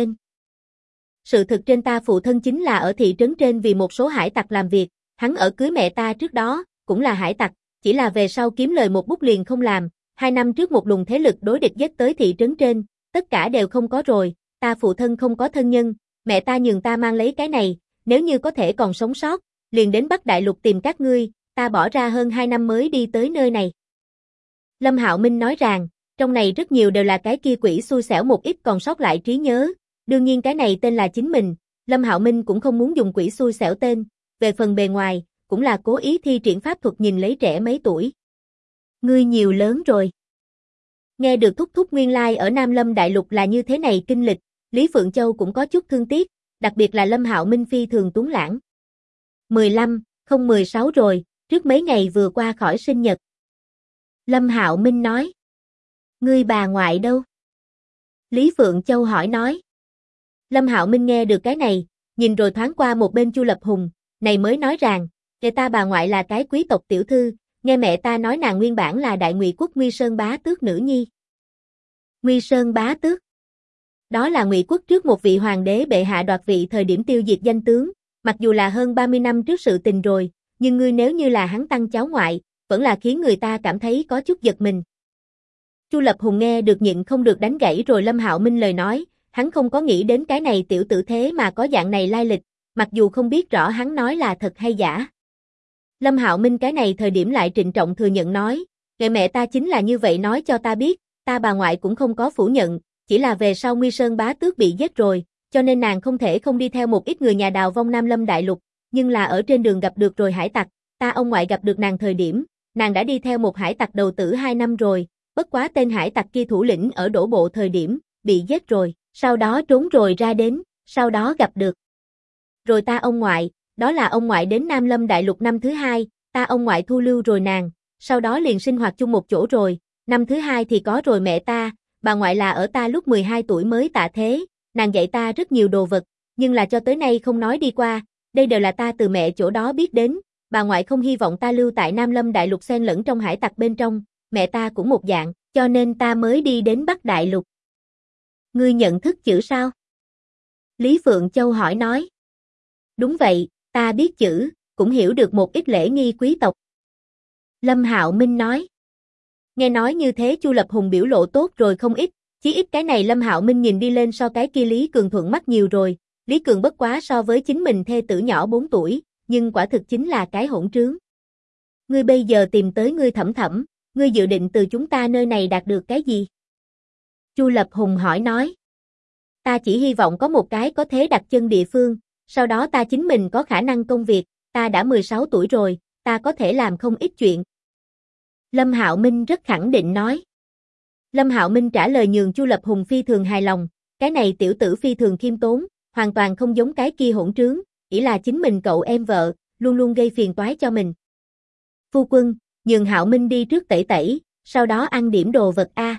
thực trên ta phụ thân chính là ở thị trấn trên vì một số hải tặc làm việc, hắn ở cưới mẹ ta trước đó, cũng là hải tặc, chỉ là về sau kiếm lời một bút liền không làm, 2 năm trước một luồng thế lực đối địch giết tới thị trấn trên, tất cả đều không có rồi, ta phụ thân không có thân nhân, mẹ ta nhường ta mang lấy cái này, nếu như có thể còn sống sót, liền đến Bắc Đại Lục tìm các ngươi, ta bỏ ra hơn 2 năm mới đi tới nơi này. Lâm Hạo Minh nói rằng, trong này rất nhiều đều là cái kia quỷ xui xẻo một ít còn sót lại trí nhớ, đương nhiên cái này tên là chính mình, Lâm Hạo Minh cũng không muốn dùng quỷ xui xẻo tên, về phần bề ngoài, cũng là cố ý thi triển pháp thuật nhìn lấy trẻ mấy tuổi. Ngươi nhiều lớn rồi. Nghe được thúc thúc nguyên lai ở Nam Lâm Đại Lục là như thế này kinh lịch, Lý Phượng Châu cũng có chút thương tiếc, đặc biệt là Lâm Hạo Minh phi thường tuấn lãng. 15, không 16 rồi, trước mấy ngày vừa qua khỏi sinh nhật. Lâm Hạo Minh nói. Ngươi bà ngoại đâu? Lý Phượng Châu hỏi nói. Lâm Hạo Minh nghe được cái này, nhìn rồi thoáng qua một bên Chu Lập Hùng, này mới nói rằng, người ta bà ngoại là cái quý tộc tiểu thư, nghe mẹ ta nói nàng nguyên bản là Đại Ngụy quốc Nguy Sơn bá tước nữ nhi. Nguy Sơn bá tước? Đó là Ngụy quốc trước một vị hoàng đế bệ hạ đoạt vị thời điểm tiêu diệt danh tướng, mặc dù là hơn 30 năm trước sự tình rồi, nhưng ngươi nếu như là hắn tăng cháu ngoại, vẫn là khiến người ta cảm thấy có chút giật mình. Chu Lập Hùng nghe được nhịn không được đánh gãy rồi Lâm Hạo Minh lời nói, hắn không có nghĩ đến cái này tiểu tử thế mà có dạng này lai lịch, mặc dù không biết rõ hắn nói là thật hay giả. Lâm Hạo Minh cái này thời điểm lại trịnh trọng thừa nhận nói, ngày mẹ ta chính là như vậy nói cho ta biết, ta bà ngoại cũng không có phủ nhận, chỉ là về sau Nguy Sơn bá tước bị giết rồi, cho nên nàng không thể không đi theo một ít người nhà đào vong Nam Lâm Đại Lục, nhưng là ở trên đường gặp được rồi hải tặc, ta ông ngoại gặp được nàng thời điểm, nàng đã đi theo một hải tặc đầu tử 2 năm rồi, bất quá tên hải tặc kia thủ lĩnh ở đổ bộ thời điểm, bị giết rồi, sau đó trốn rồi ra đến, sau đó gặp được. Rồi ta ông ngoại, đó là ông ngoại đến Nam Lâm Đại Lục năm thứ 2, ta ông ngoại thu lưu rồi nàng, sau đó liền sinh hoạt chung một chỗ rồi, năm thứ 2 thì có rồi mẹ ta, bà ngoại là ở ta lúc 12 tuổi mới tạ thế, nàng dạy ta rất nhiều đồ vật, nhưng là cho tới nay không nói đi qua, đây đều là ta từ mẹ chỗ đó biết đến, bà ngoại không hy vọng ta lưu tại Nam Lâm Đại Lục xen lẫn trong hải tặc bên trong, mẹ ta cũng một dạng, cho nên ta mới đi đến Bắc Đại Lục. Ngươi nhận thức chữ sao? Lý Phượng Châu hỏi nói. Đúng vậy, ta biết chữ, cũng hiểu được một ít lễ nghi quý tộc. Lâm Hạo Minh nói. Nghe nói như thế Chu Lập Hùng biểu lộ tốt rồi không ít, chí ít cái này Lâm Hạo Minh nhìn đi lên so cái kia Lý Cường thuận mắt nhiều rồi, Lý Cường bất quá so với chính mình thê tử nhỏ 4 tuổi, nhưng quả thực chính là cái hỗn trướng. Ngươi bây giờ tìm tới ngươi Thẩm Thẩm, ngươi dự định từ chúng ta nơi này đạt được cái gì? Chu Lập Hùng hỏi nói. Ta chỉ hy vọng có một cái có thế đặt chân địa phương, sau đó ta chính mình có khả năng công việc, ta đã 16 tuổi rồi, ta có thể làm không ít chuyện. Lâm Hạo Minh rất khẳng định nói. Lâm Hạo Minh trả lời nhường Chu Lập Hùng phi thường hài lòng, cái này tiểu tử phi thường khiêm tốn, hoàn toàn không giống cái kia hỗn trướng, chỉ là chính mình cậu em vợ, luôn luôn gây phiền toái cho mình. Phu quân, nhường Hạo Minh đi trước tẩy tẩy, sau đó ăn điểm đồ vật a.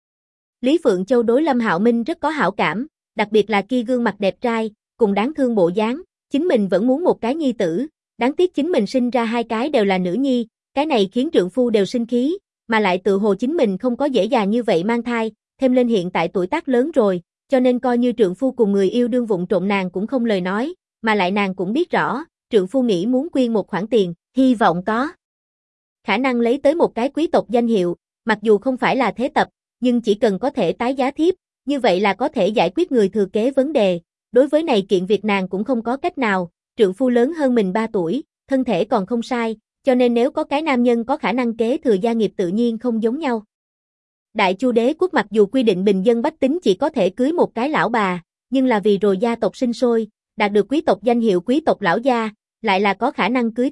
Lý Phượng Châu đối Lâm Hạo Minh rất có hảo cảm, đặc biệt là kia gương mặt đẹp trai, cùng đáng thương bộ dáng, chính mình vẫn muốn một cái nhi tử, đáng tiếc chính mình sinh ra 2 cái đều là nữ nhi, cái này khiến trượng phu đều sinh khí, mà lại tự hồ chính mình không có dễ dàng như vậy mang thai, thêm lên hiện tại tuổi tác lớn rồi, cho nên coi như trượng phu cùng người yêu đương vụng trộm nàng cũng không lời nói, mà lại nàng cũng biết rõ, trượng phu nghĩ muốn quyên một khoản tiền, hy vọng có khả năng lấy tới một cái quý tộc danh hiệu, mặc dù không phải là thế tập, nhưng chỉ cần có thể tái giá thiếp, như vậy là có thể giải quyết người thừa kế vấn đề. Đối với này kiện việc nàng cũng không có cách nào, trượng phu lớn hơn mình 3 tuổi, thân thể còn không sai, cho nên nếu có cái nam nhân có khả năng kế thừa gia nghiệp tự nhiên không giống nhau. Đại Chu đế quốc mặc dù quy định bình dân bách tính chỉ có thể cưới một cái lão bà, nhưng là vì rồi gia tộc sinh sôi, đạt được quý tộc danh hiệu quý tộc lão gia, lại là có khả năng cưới thiếp,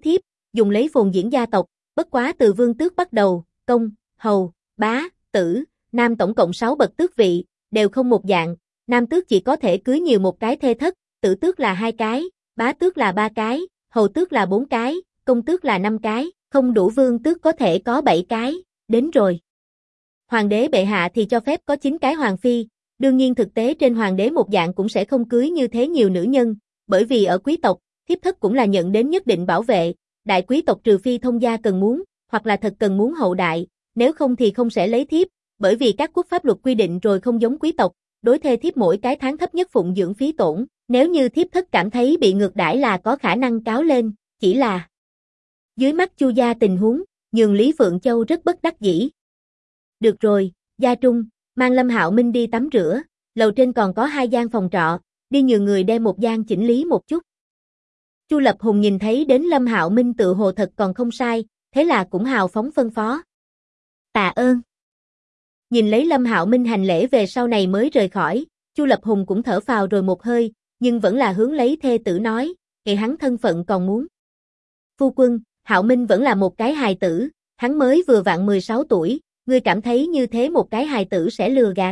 dùng lấy phồn diễn gia tộc, bất quá từ vương tước bắt đầu, công, hầu, bá, tử, nam tổng cộng 6 bậc tước vị, đều không một dạng, nam tước chỉ có thể cưới nhiều một cái thê thất, tử tước là 2 cái, bá tước là 3 cái, hầu tước là 4 cái, công tước là 5 cái, không đủ vương tước có thể có 7 cái, đến rồi. Hoàng đế bệ hạ thì cho phép có 9 cái hoàng phi, đương nhiên thực tế trên hoàng đế một dạng cũng sẽ không cưới như thế nhiều nữ nhân, bởi vì ở quý tộc, thiếp thất cũng là nhận đến nhất định bảo vệ, đại quý tộc trừ phi thông gia cần muốn, hoặc là thật cần muốn hậu đại, nếu không thì không sẽ lấy thiếp, bởi vì các quốc pháp luật quy định rồi không giống quý tộc, đối thê thiếp mỗi cái tháng thấp nhất phụng dưỡng phí tổn, nếu như thiếp thất cảm thấy bị ngược đãi là có khả năng cáo lên, chỉ là dưới mắt Chu gia tình huống, nhường Lý Phượng Châu rất bất đắc dĩ. Được rồi, gia trung, mang Lâm Hạo Minh đi tắm rửa, lầu trên còn có 2 gian phòng trọ, đi nhường người đem một gian chỉnh lý một chút. Chu Lập Hùng nhìn thấy đến Lâm Hạo Minh tự hồ thật còn không sai, thế là cũng hào phóng phân phó. Tạ ơn. Nhìn lấy Lâm Hạo Minh hành lễ về sau này mới rời khỏi, Chu Lập Hùng cũng thở phào rồi một hơi, nhưng vẫn là hướng lấy thê tử nói, ngày hắn thân phận còn muốn. Phu quân, Hạo Minh vẫn là một cái hài tử, hắn mới vừa vặn 16 tuổi, ngươi cảm thấy như thế một cái hài tử sẽ lừa gạt.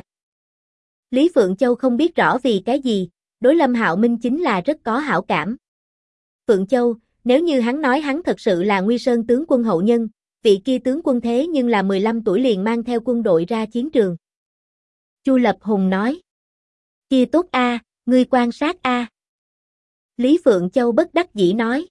Lý Phượng Châu không biết rõ vì cái gì, đối Lâm Hạo Minh chính là rất có hảo cảm. Phượng Châu, nếu như hắn nói hắn thật sự là Nguy Sơn tướng quân hậu nhân, vị kia tướng quân thế nhưng là 15 tuổi liền mang theo quân đội ra chiến trường. Chu Lập Hùng nói. Kia tốt a, ngươi quan sát a. Lý Phượng Châu bất đắc dĩ nói.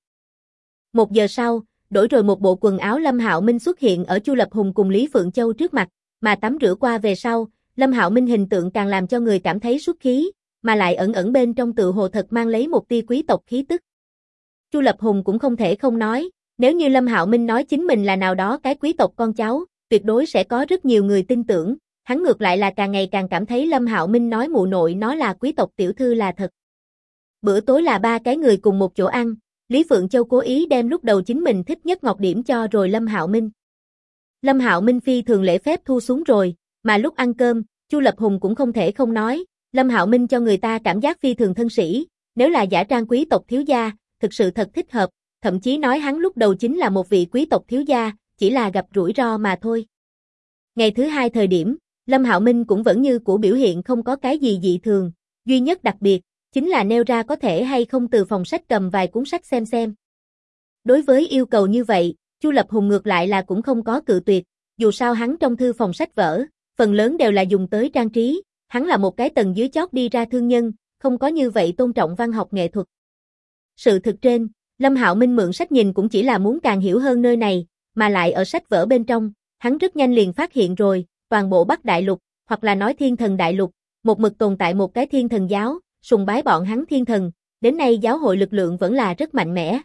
1 giờ sau, đổi rồi một bộ quần áo Lâm Hạo Minh xuất hiện ở Chu Lập Hùng cùng Lý Phượng Châu trước mặt, mà tắm rửa qua về sau, Lâm Hạo Minh hình tượng càng làm cho người cảm thấy xuất khí, mà lại ẩn ẩn bên trong tự hồ thật mang lấy một tia quý tộc khí tức. Chu Lập Hùng cũng không thể không nói, nếu như Lâm Hạo Minh nói chính mình là nào đó cái quý tộc con cháu, tuyệt đối sẽ có rất nhiều người tin tưởng, hắn ngược lại là càng ngày càng cảm thấy Lâm Hạo Minh nói mụ nội nó là quý tộc tiểu thư là thật. Bữa tối là 3 cái người cùng một chỗ ăn, Lý Phượng Châu cố ý đem lúc đầu chính mình thích nhất ngọc điểm cho rồi Lâm Hạo Minh. Lâm Hạo Minh phi thường lễ phép thu xuống rồi, mà lúc ăn cơm, Chu Lập Hùng cũng không thể không nói, Lâm Hạo Minh cho người ta cảm giác phi thường thân sĩ, nếu là giả trang quý tộc thiếu gia, thực sự thật thích hợp, thậm chí nói hắn lúc đầu chính là một vị quý tộc thiếu gia, chỉ là gặp rủi ro mà thôi. Ngày thứ 2 thời điểm, Lâm Hạo Minh cũng vẫn như cũ biểu hiện không có cái gì dị thường, duy nhất đặc biệt, chính là nêu ra có thể hay không từ phòng sách cầm vài cuốn sách xem. Đối với yêu cầu như vậy, Chu Lập Hùng ngược lại là cũng không có cự tuyệt, dù sao hắn trong thư phòng sách vở, phần lớn đều là dùng tới trang trí, hắn là một cái tầng dưới chót đi ra thương nhân, không có như vậy tôn trọng văn học nghệ thuật. Sự thực trên, Lâm Hạo Minh mượn sách nhìn cũng chỉ là muốn càng hiểu hơn nơi này, mà lại ở sách vở bên trong, hắn rất nhanh liền phát hiện rồi, toàn bộ Bắc Đại Lục, hoặc là nói Thiên Thần Đại Lục, một mực tồn tại một cái thiên thần giáo, sùng bái bọn hắn thiên thần, đến nay giáo hội lực lượng vẫn là rất mạnh mẽ.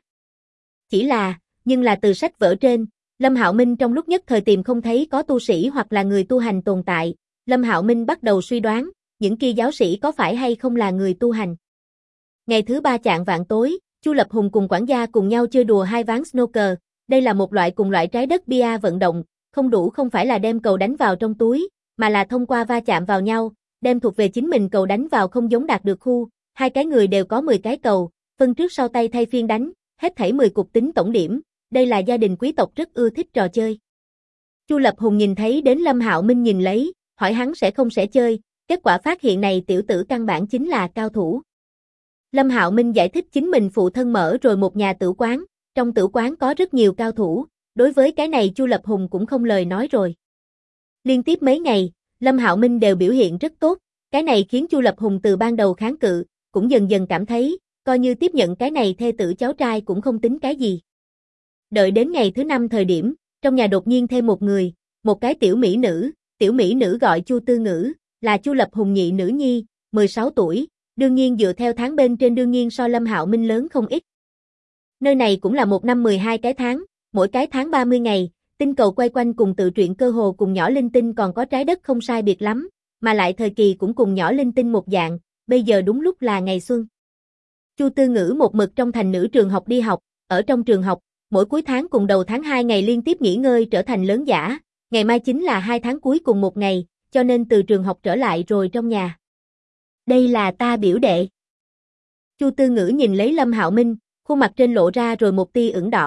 Nhưng là từ sách vở trên, Lâm Hạo Minh trong lúc nhất thời tìm không thấy có tu sĩ hoặc là người tu hành tồn tại, Lâm Hạo Minh bắt đầu suy đoán, những kia giáo sĩ có phải hay không là người tu hành. Ngày thứ 3 chạng vạng tối, Chu Lập Hùng cùng quản gia cùng nhau chơi đùa 2 ván snooker, đây là một loại cùng loại trái đất bia vận động, không đủ không phải là đem cầu đánh vào trong túi, mà là thông qua va chạm vào nhau, đem thuộc về chính mình cầu đánh vào không giống đạt được khu, 2 cái người đều có 10 cái cầu, phân trước sau tay thay phiên đánh, hết thảy 10 cục tính tổng điểm, đây là gia đình quý tộc rất ưa thích trò chơi. Chu Lập Hùng nhìn thấy đến Lâm Hạo Minh nhìn lấy, hỏi hắn sẽ không sẽ chơi, kết quả phát hiện này tiểu tử căn bản chính là cao thủ. Lâm Hạo Minh giải thích chính mình phụ thân mở rồi một nhà tử quán, trong tử quán có rất nhiều cao thủ, đối với cái này Chu Lập Hùng cũng không lời nói rồi. Liên tiếp mấy ngày, Lâm Hạo Minh đều biểu hiện rất tốt, cái này khiến Chu Lập Hùng từ ban đầu kháng cự, cũng dần dần cảm thấy, coi như tiếp nhận cái này thê tử cháu trai cũng không tính cái gì. Đợi đến ngày thứ 5 thời điểm, trong nhà đột nhiên thêm một người, một cái tiểu mỹ nữ gọi Chu Tư Ngữ, là Chu Lập Hùng nhị nữ nhi, 16 tuổi, đương nhiên dựa theo tháng bên trên đương nhiên so Lâm Hạo Minh lớn không ít. Nơi này cũng là một năm 12 cái tháng, mỗi cái tháng 30 ngày, tinh cầu quay quanh cùng tự truyện cơ hồ cùng nhỏ linh tinh còn có trái đất không sai biệt lắm, mà lại thời kỳ cũng cùng nhỏ linh tinh một dạng, bây giờ đúng lúc là ngày xuân. Chu Tư Ngữ một mực trong thành nữ trường học đi học, ở trong trường học, mỗi cuối tháng cùng đầu tháng 2 ngày liên tiếp nghỉ ngơi trở thành lớn giả, ngày mai chính là 2 tháng cuối cùng một ngày, cho nên từ trường học trở lại rồi trong nhà. Đây là ta biểu đệ. Chu Tư Ngữ nhìn lấy Lâm Hạo Minh, khuôn mặt trên lộ ra rồi một tia ửng đỏ,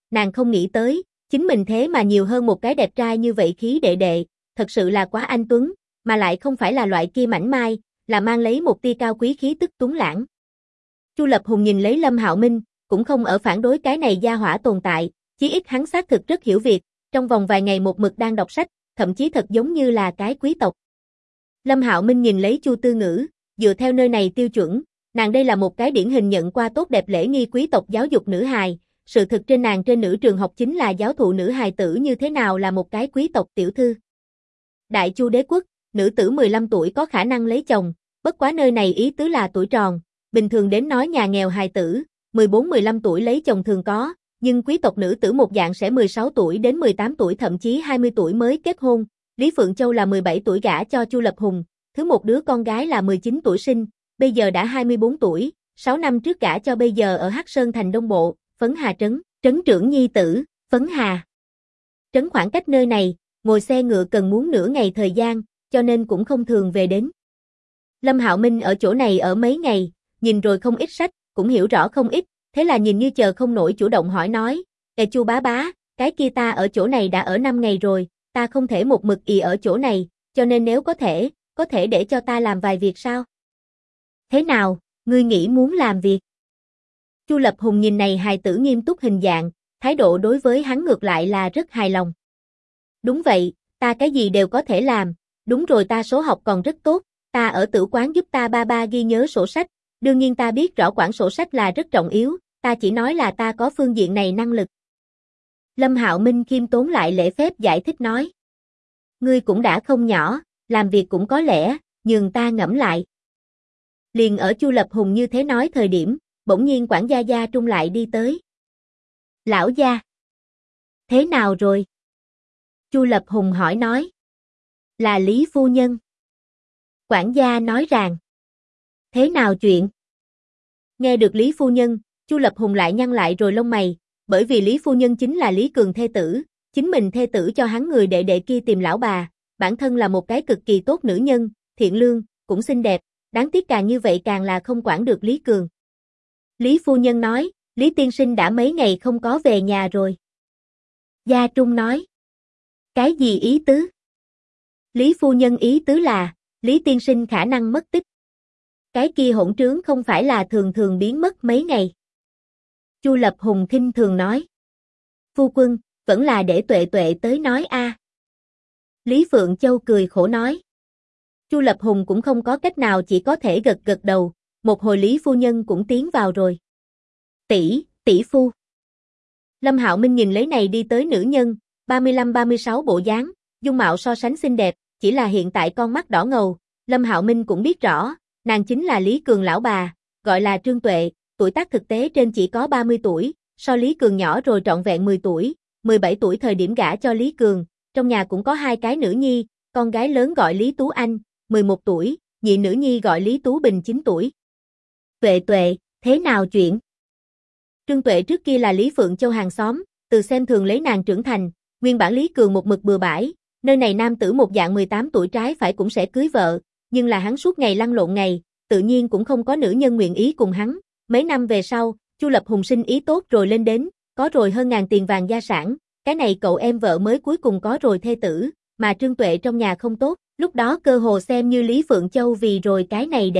nàng không nghĩ tới, chính mình thế mà nhiều hơn một cái đẹp trai như vậy khí đệ đệ, thật sự là quá anh tuấn, mà lại không phải là loại kia mảnh mai, là mang lấy một tia cao quý khí tức tuấn lãng. Chu Lập Hùng nhìn lấy Lâm Hạo Minh, cũng không ở phản đối cái này gia hỏa tồn tại, chí ít hắn xác thực rất hiểu việc, trong vòng vài ngày một mực đang đọc sách, thậm chí thật giống như là cái quý tộc. Lâm Hạo Minh nhìn lấy Chu Tư Ngữ, dựa theo nơi này tiêu chuẩn, nàng đây là một cái điển hình nhận qua tốt đẹp lễ nghi quý tộc giáo dục nữ hài, sự thực trên nàng trên nữ trường học chính là giáo thụ nữ hài tử như thế nào là một cái quý tộc tiểu thư. Đại Chu đế quốc, nữ tử 15 tuổi có khả năng lấy chồng, bất quá nơi này ý tứ là tuổi tròn, bình thường đến nói nhà nghèo hài tử, 14-15 tuổi lấy chồng thường có, nhưng quý tộc nữ tử một dạng sẽ 16 tuổi đến 18 tuổi thậm chí 20 tuổi mới kết hôn. Lý Phượng Châu là 17 tuổi gả cho Chu Lập Hùng, thứ một đứa con gái là 19 tuổi sinh, bây giờ đã 24 tuổi, 6 năm trước gả cho bây giờ ở Hắc Sơn thành Đông Bộ, Phấn Hà trấn, trấn trưởng nhi tử, Phấn Hà. Trấn khoảng cách nơi này, ngồi xe ngựa cần muốn nửa ngày thời gian, cho nên cũng không thường về đến. Lâm Hạo Minh ở chỗ này ở mấy ngày, nhìn rồi không ít sách, cũng hiểu rõ không ít, thế là nhìn như chờ không nổi chủ động hỏi nói, Chu bá bá, cái kia ta ở chỗ này đã ở 5 ngày rồi, ta không thể một mực ì ở chỗ này, cho nên nếu có thể để cho ta làm vài việc sao? Thế nào, ngươi nghĩ muốn làm việc? Chu Lập Hùng nhìn này hài tử nghiêm túc hình dạng, thái độ đối với hắn ngược lại là rất hài lòng. Đúng vậy, ta cái gì đều có thể làm, đúng rồi ta số học còn rất tốt, ta ở tử quán giúp ta ba ba ghi nhớ sổ sách, đương nhiên ta biết rõ quản sổ sách là rất trọng yếu, ta chỉ nói là ta có phương diện này năng lực. Lâm Hạo Minh khiêm tốn lại lễ phép giải thích nói. Ngươi cũng đã không nhỏ, làm việc cũng có lẽ, nhường ta ngẫm lại. Liền ở Chu Lập Hùng như thế nói thời điểm, bỗng nhiên quản gia Gia Trung lại đi tới. Lão gia, thế nào rồi? Chu Lập Hùng hỏi nói. Là Lý phu nhân. Quản gia nói rằng. Thế nào chuyện? Nghe được Lý phu nhân, Chu Lập Hùng lại nhăn lại rồi lông mày, bởi vì Lý phu nhân chính là Lý Cường thê tử, chính mình thê tử cho hắn người đệ đệ kia tìm lão bà, bản thân là một cái cực kỳ tốt nữ nhân, thiện lương, cũng xinh đẹp, đáng tiếc càng như vậy càng là không quản được Lý Cường. Lý phu nhân nói, Lý tiên sinh đã mấy ngày không có về nhà rồi. Gia Trung nói. Cái gì ý tứ? Lý phu nhân ý tứ là, Lý tiên sinh khả năng mất tích. Cái kia hỗn trướng không phải là thường thường biến mất mấy ngày. Chu Lập Hùng khinh thường nói. Phu quân, vẫn là để Tuệ Tuệ tới nói a. Lý Phượng Châu cười khổ nói. Chu Lập Hùng cũng không có cách nào chỉ có thể gật gật đầu, một hồi Lý phu nhân cũng tiến vào rồi. Tỷ phu. Lâm Hạo Minh nhìn lấy này đi tới nữ nhân, 35-36 bộ dáng, dung mạo so sánh xinh đẹp, chỉ là hiện tại con mắt đỏ ngầu, Lâm Hạo Minh cũng biết rõ, nàng chính là Lý Cường lão bà, gọi là Trương Tuệ, tuổi tác thực tế trên chỉ có 30 tuổi, so Lý Cường nhỏ rồi trọn vẹn 10 tuổi, 17 tuổi thời điểm gả cho Lý Cường, trong nhà cũng có hai cái nữ nhi, con gái lớn gọi Lý Tú Anh, 11 tuổi, nhị nữ nhi gọi Lý Tú Bình 9 tuổi. Tuệ Tuệ, thế nào chuyện? Trương Tuệ trước kia là Lý Phượng Châu hàng xóm, từ xem thường lấy nàng trưởng thành, nguyên bản Lý Cường một mực bừa bãi, nơi này nam tử một dạng 18 tuổi trái phải cũng sẽ cưới vợ, nhưng là hắn suốt ngày lăn lộn ngày, tự nhiên cũng không có nữ nhân nguyện ý cùng hắn. Mấy năm về sau, Chu Lập Hùng sinh ý tốt rồi lên đến, có rồi hơn ngàn tiền vàng gia sản, cái này cậu em vợ mới cuối cùng có rồi thê tử, mà Trương Tuệ trong nhà không tốt, lúc đó cơ hồ xem như Lý Phượng Châu vì rồi cái này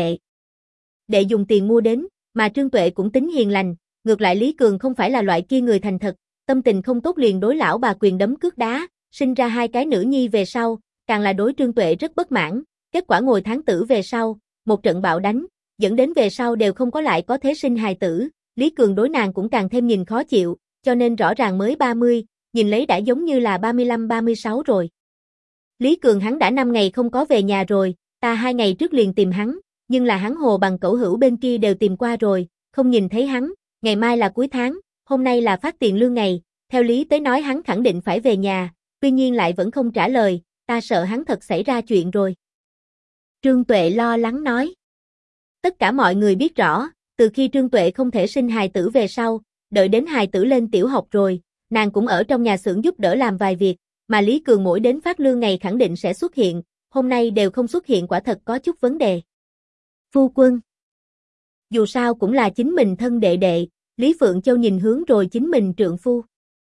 đệ dùng tiền mua đến, mà Trương Tuệ cũng tính hiền lành, ngược lại Lý Cường không phải là loại kia người thành thật, tâm tình không tốt liền đối lão bà quyền đấm cước đá, sinh ra hai cái nữ nhi về sau, càng là đối Trương Tuệ rất bất mãn, kết quả ngồi tháng tử về sau, một trận bạo đánh, dẫn đến về sau đều không có lại có thế sinh hài tử, Lý Cường đối nàng cũng càng thêm nhìn khó chịu, cho nên rõ ràng mới 30, nhìn lấy đã giống như là 35-36 rồi. Lý Cường hắn đã 5 ngày không có về nhà rồi, ta 2 ngày trước liền tìm hắn, nhưng là hắn hồ bằng cẩu hữu bên kia đều tìm qua rồi, không nhìn thấy hắn, ngày mai là cuối tháng, hôm nay là phát tiền lương ngày, theo lý tới nói hắn khẳng định phải về nhà, tuy nhiên lại vẫn không trả lời, ta sợ hắn thật xảy ra chuyện rồi. Trương Tuệ lo lắng nói. Tất cả mọi người biết rõ, từ khi Trương Tuệ không thể sinh hài tử về sau, đợi đến hài tử lên tiểu học rồi, nàng cũng ở trong nhà xưởng giúp đỡ làm vài việc, mà Lý Cường mỗi đến phát lương ngày khẳng định sẽ xuất hiện, hôm nay đều không xuất hiện quả thật có chút vấn đề. Phu quân. Dù sao cũng là chính mình thân đệ đệ, Lý Phượng Châu nhìn hướng rồi chính mình trượng phu.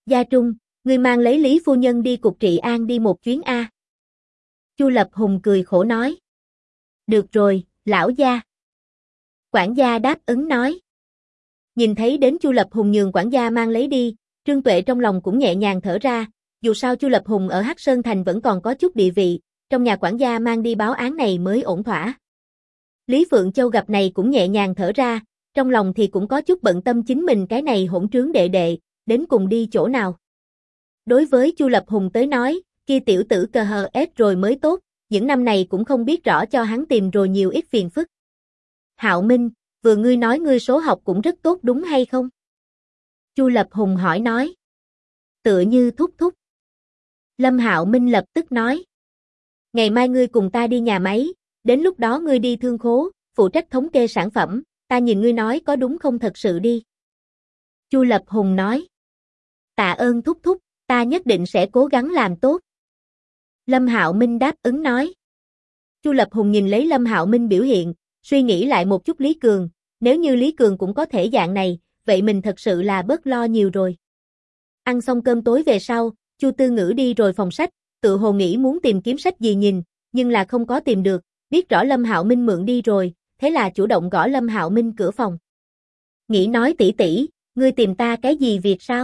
Gia Trung, ngươi mang lấy Lý phu nhân đi cục trị an đi một chuyến a. Chu Lập Hùng cười khổ nói. Được rồi, lão gia. Quản gia đáp ứng nói. Nhìn thấy đến Chu Lập Hùng nhường quản gia mang lấy đi, Trương Tuệ trong lòng cũng nhẹ nhàng thở ra, dù sao Chu Lập Hùng ở Hắc Sơn Thành vẫn còn có chút địa vị, trong nhà quản gia mang đi báo án này mới ổn thỏa. Lý Phượng Châu gặp này cũng nhẹ nhàng thở ra, trong lòng thì cũng có chút bận tâm chính mình cái này hỗn trướng đệ đệ, đến cùng đi chỗ nào. Đối với Chu Lập Hùng tới nói, kia tiểu tử cờ hờ ép rồi mới tốt, những năm này cũng không biết rõ cho hắn tìm rồi nhiều ít phiền phức. Hạo Minh, vừa ngươi nói ngươi số học cũng rất tốt đúng hay không? Chu Lập Hùng hỏi nói. Tựa như thúc thúc. Lâm Hạo Minh lập tức nói. Ngày mai ngươi cùng ta đi nhà máy, đến lúc đó ngươi đi thương khố, phụ trách thống kê sản phẩm, ta nhìn ngươi nói có đúng không thật sự đi. Chu Lập Hùng nói. Tạ ơn thúc thúc, ta nhất định sẽ cố gắng làm tốt. Lâm Hạo Minh đáp ứng nói. Chu Lập Hùng nhìn lấy Lâm Hạo Minh biểu hiện, suy nghĩ lại một chút Lý Cường, nếu như Lý Cường cũng có thể dạng này, vậy mình thật sự là bớt lo nhiều rồi. Ăn xong cơm tối về sau, Chu Tư Ngữ đi rồi phòng sách, tự hồ nghĩ muốn tìm kiếm sách gì nhìn, nhưng là không có tìm được, biết rõ Lâm Hạo Minh mượn đi rồi, thế là chủ động gõ Lâm Hạo Minh cửa phòng. Nghĩ nói tỷ tỷ, ngươi tìm ta cái gì việc sao?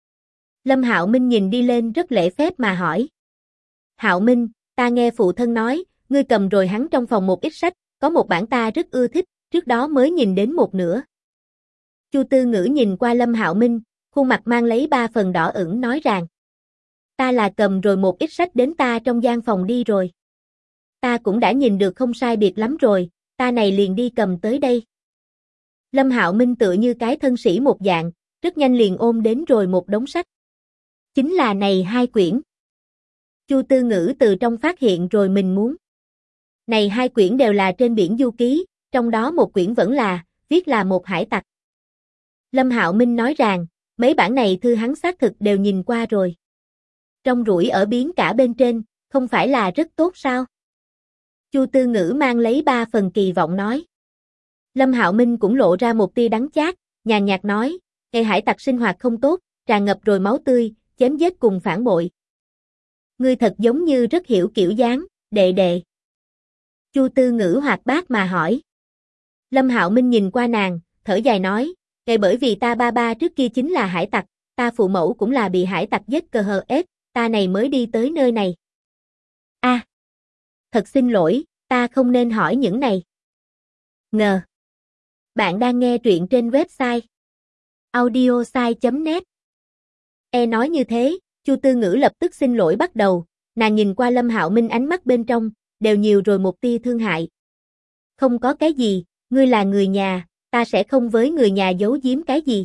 Lâm Hạo Minh nhìn đi lên rất lễ phép mà hỏi. Hạo Minh, ta nghe phụ thân nói, ngươi cầm rồi hắn trong phòng một ít sách, có một bản ta rất ưa thích, trước đó mới nhìn đến một nửa. Chu Tư Ngữ nhìn qua Lâm Hạo Minh, khuôn mặt mang lấy 3 phần đỏ ửng nói rằng. Ta là cầm rồi một ít sách đến ta trong gian phòng đi rồi. Ta cũng đã nhìn được không sai biệt lắm rồi, ta này liền đi cầm tới đây. Lâm Hạo Minh tựa như cái thân sĩ một dạng, rất nhanh liền ôm đến rồi một đống sách. Chính là này 2 quyển. Chu Tư Ngữ từ trong phát hiện rồi mình muốn. Này 2 quyển đều là trên biển du ký, trong đó một quyển vẫn là, viết là một hải tặc. Lâm Hạo Minh nói rằng, mấy bản này thư hắn xác thực đều nhìn qua rồi. Trong rủi ở biến cả bên trên, không phải là rất tốt sao? Chu Tư Ngữ mang lấy 3 phần kỳ vọng nói. Lâm Hạo Minh cũng lộ ra một tia đắng chát, nhàn nhạt nói, ngày hải tặc sinh hoạt không tốt, tràn ngập rồi máu tươi, chém giết cùng phản bội. Ngươi thật giống như rất hiểu kiểu dáng, đệ đệ. Chu Tư Ngữ hoạt bát mà hỏi. Lâm Hạo Minh nhìn qua nàng, thở dài nói, ngày bởi vì ta ba ba trước kia chính là hải tặc, ta phụ mẫu cũng là bị hải tặc giết cờ hờ ép, ta này mới đi tới nơi này. A, thật xin lỗi, ta không nên hỏi những này. Ngờ. Bạn đang nghe truyện trên website audiosai.net. Nói như thế, Chu Tư Ngữ lập tức xin lỗi bắt đầu, nàng nhìn qua Lâm Hạo Minh ánh mắt bên trong, đều nhiều rồi một tia thương hại. Không có cái gì, ngươi là người nhà, ta sẽ không với người nhà giấu giếm cái gì.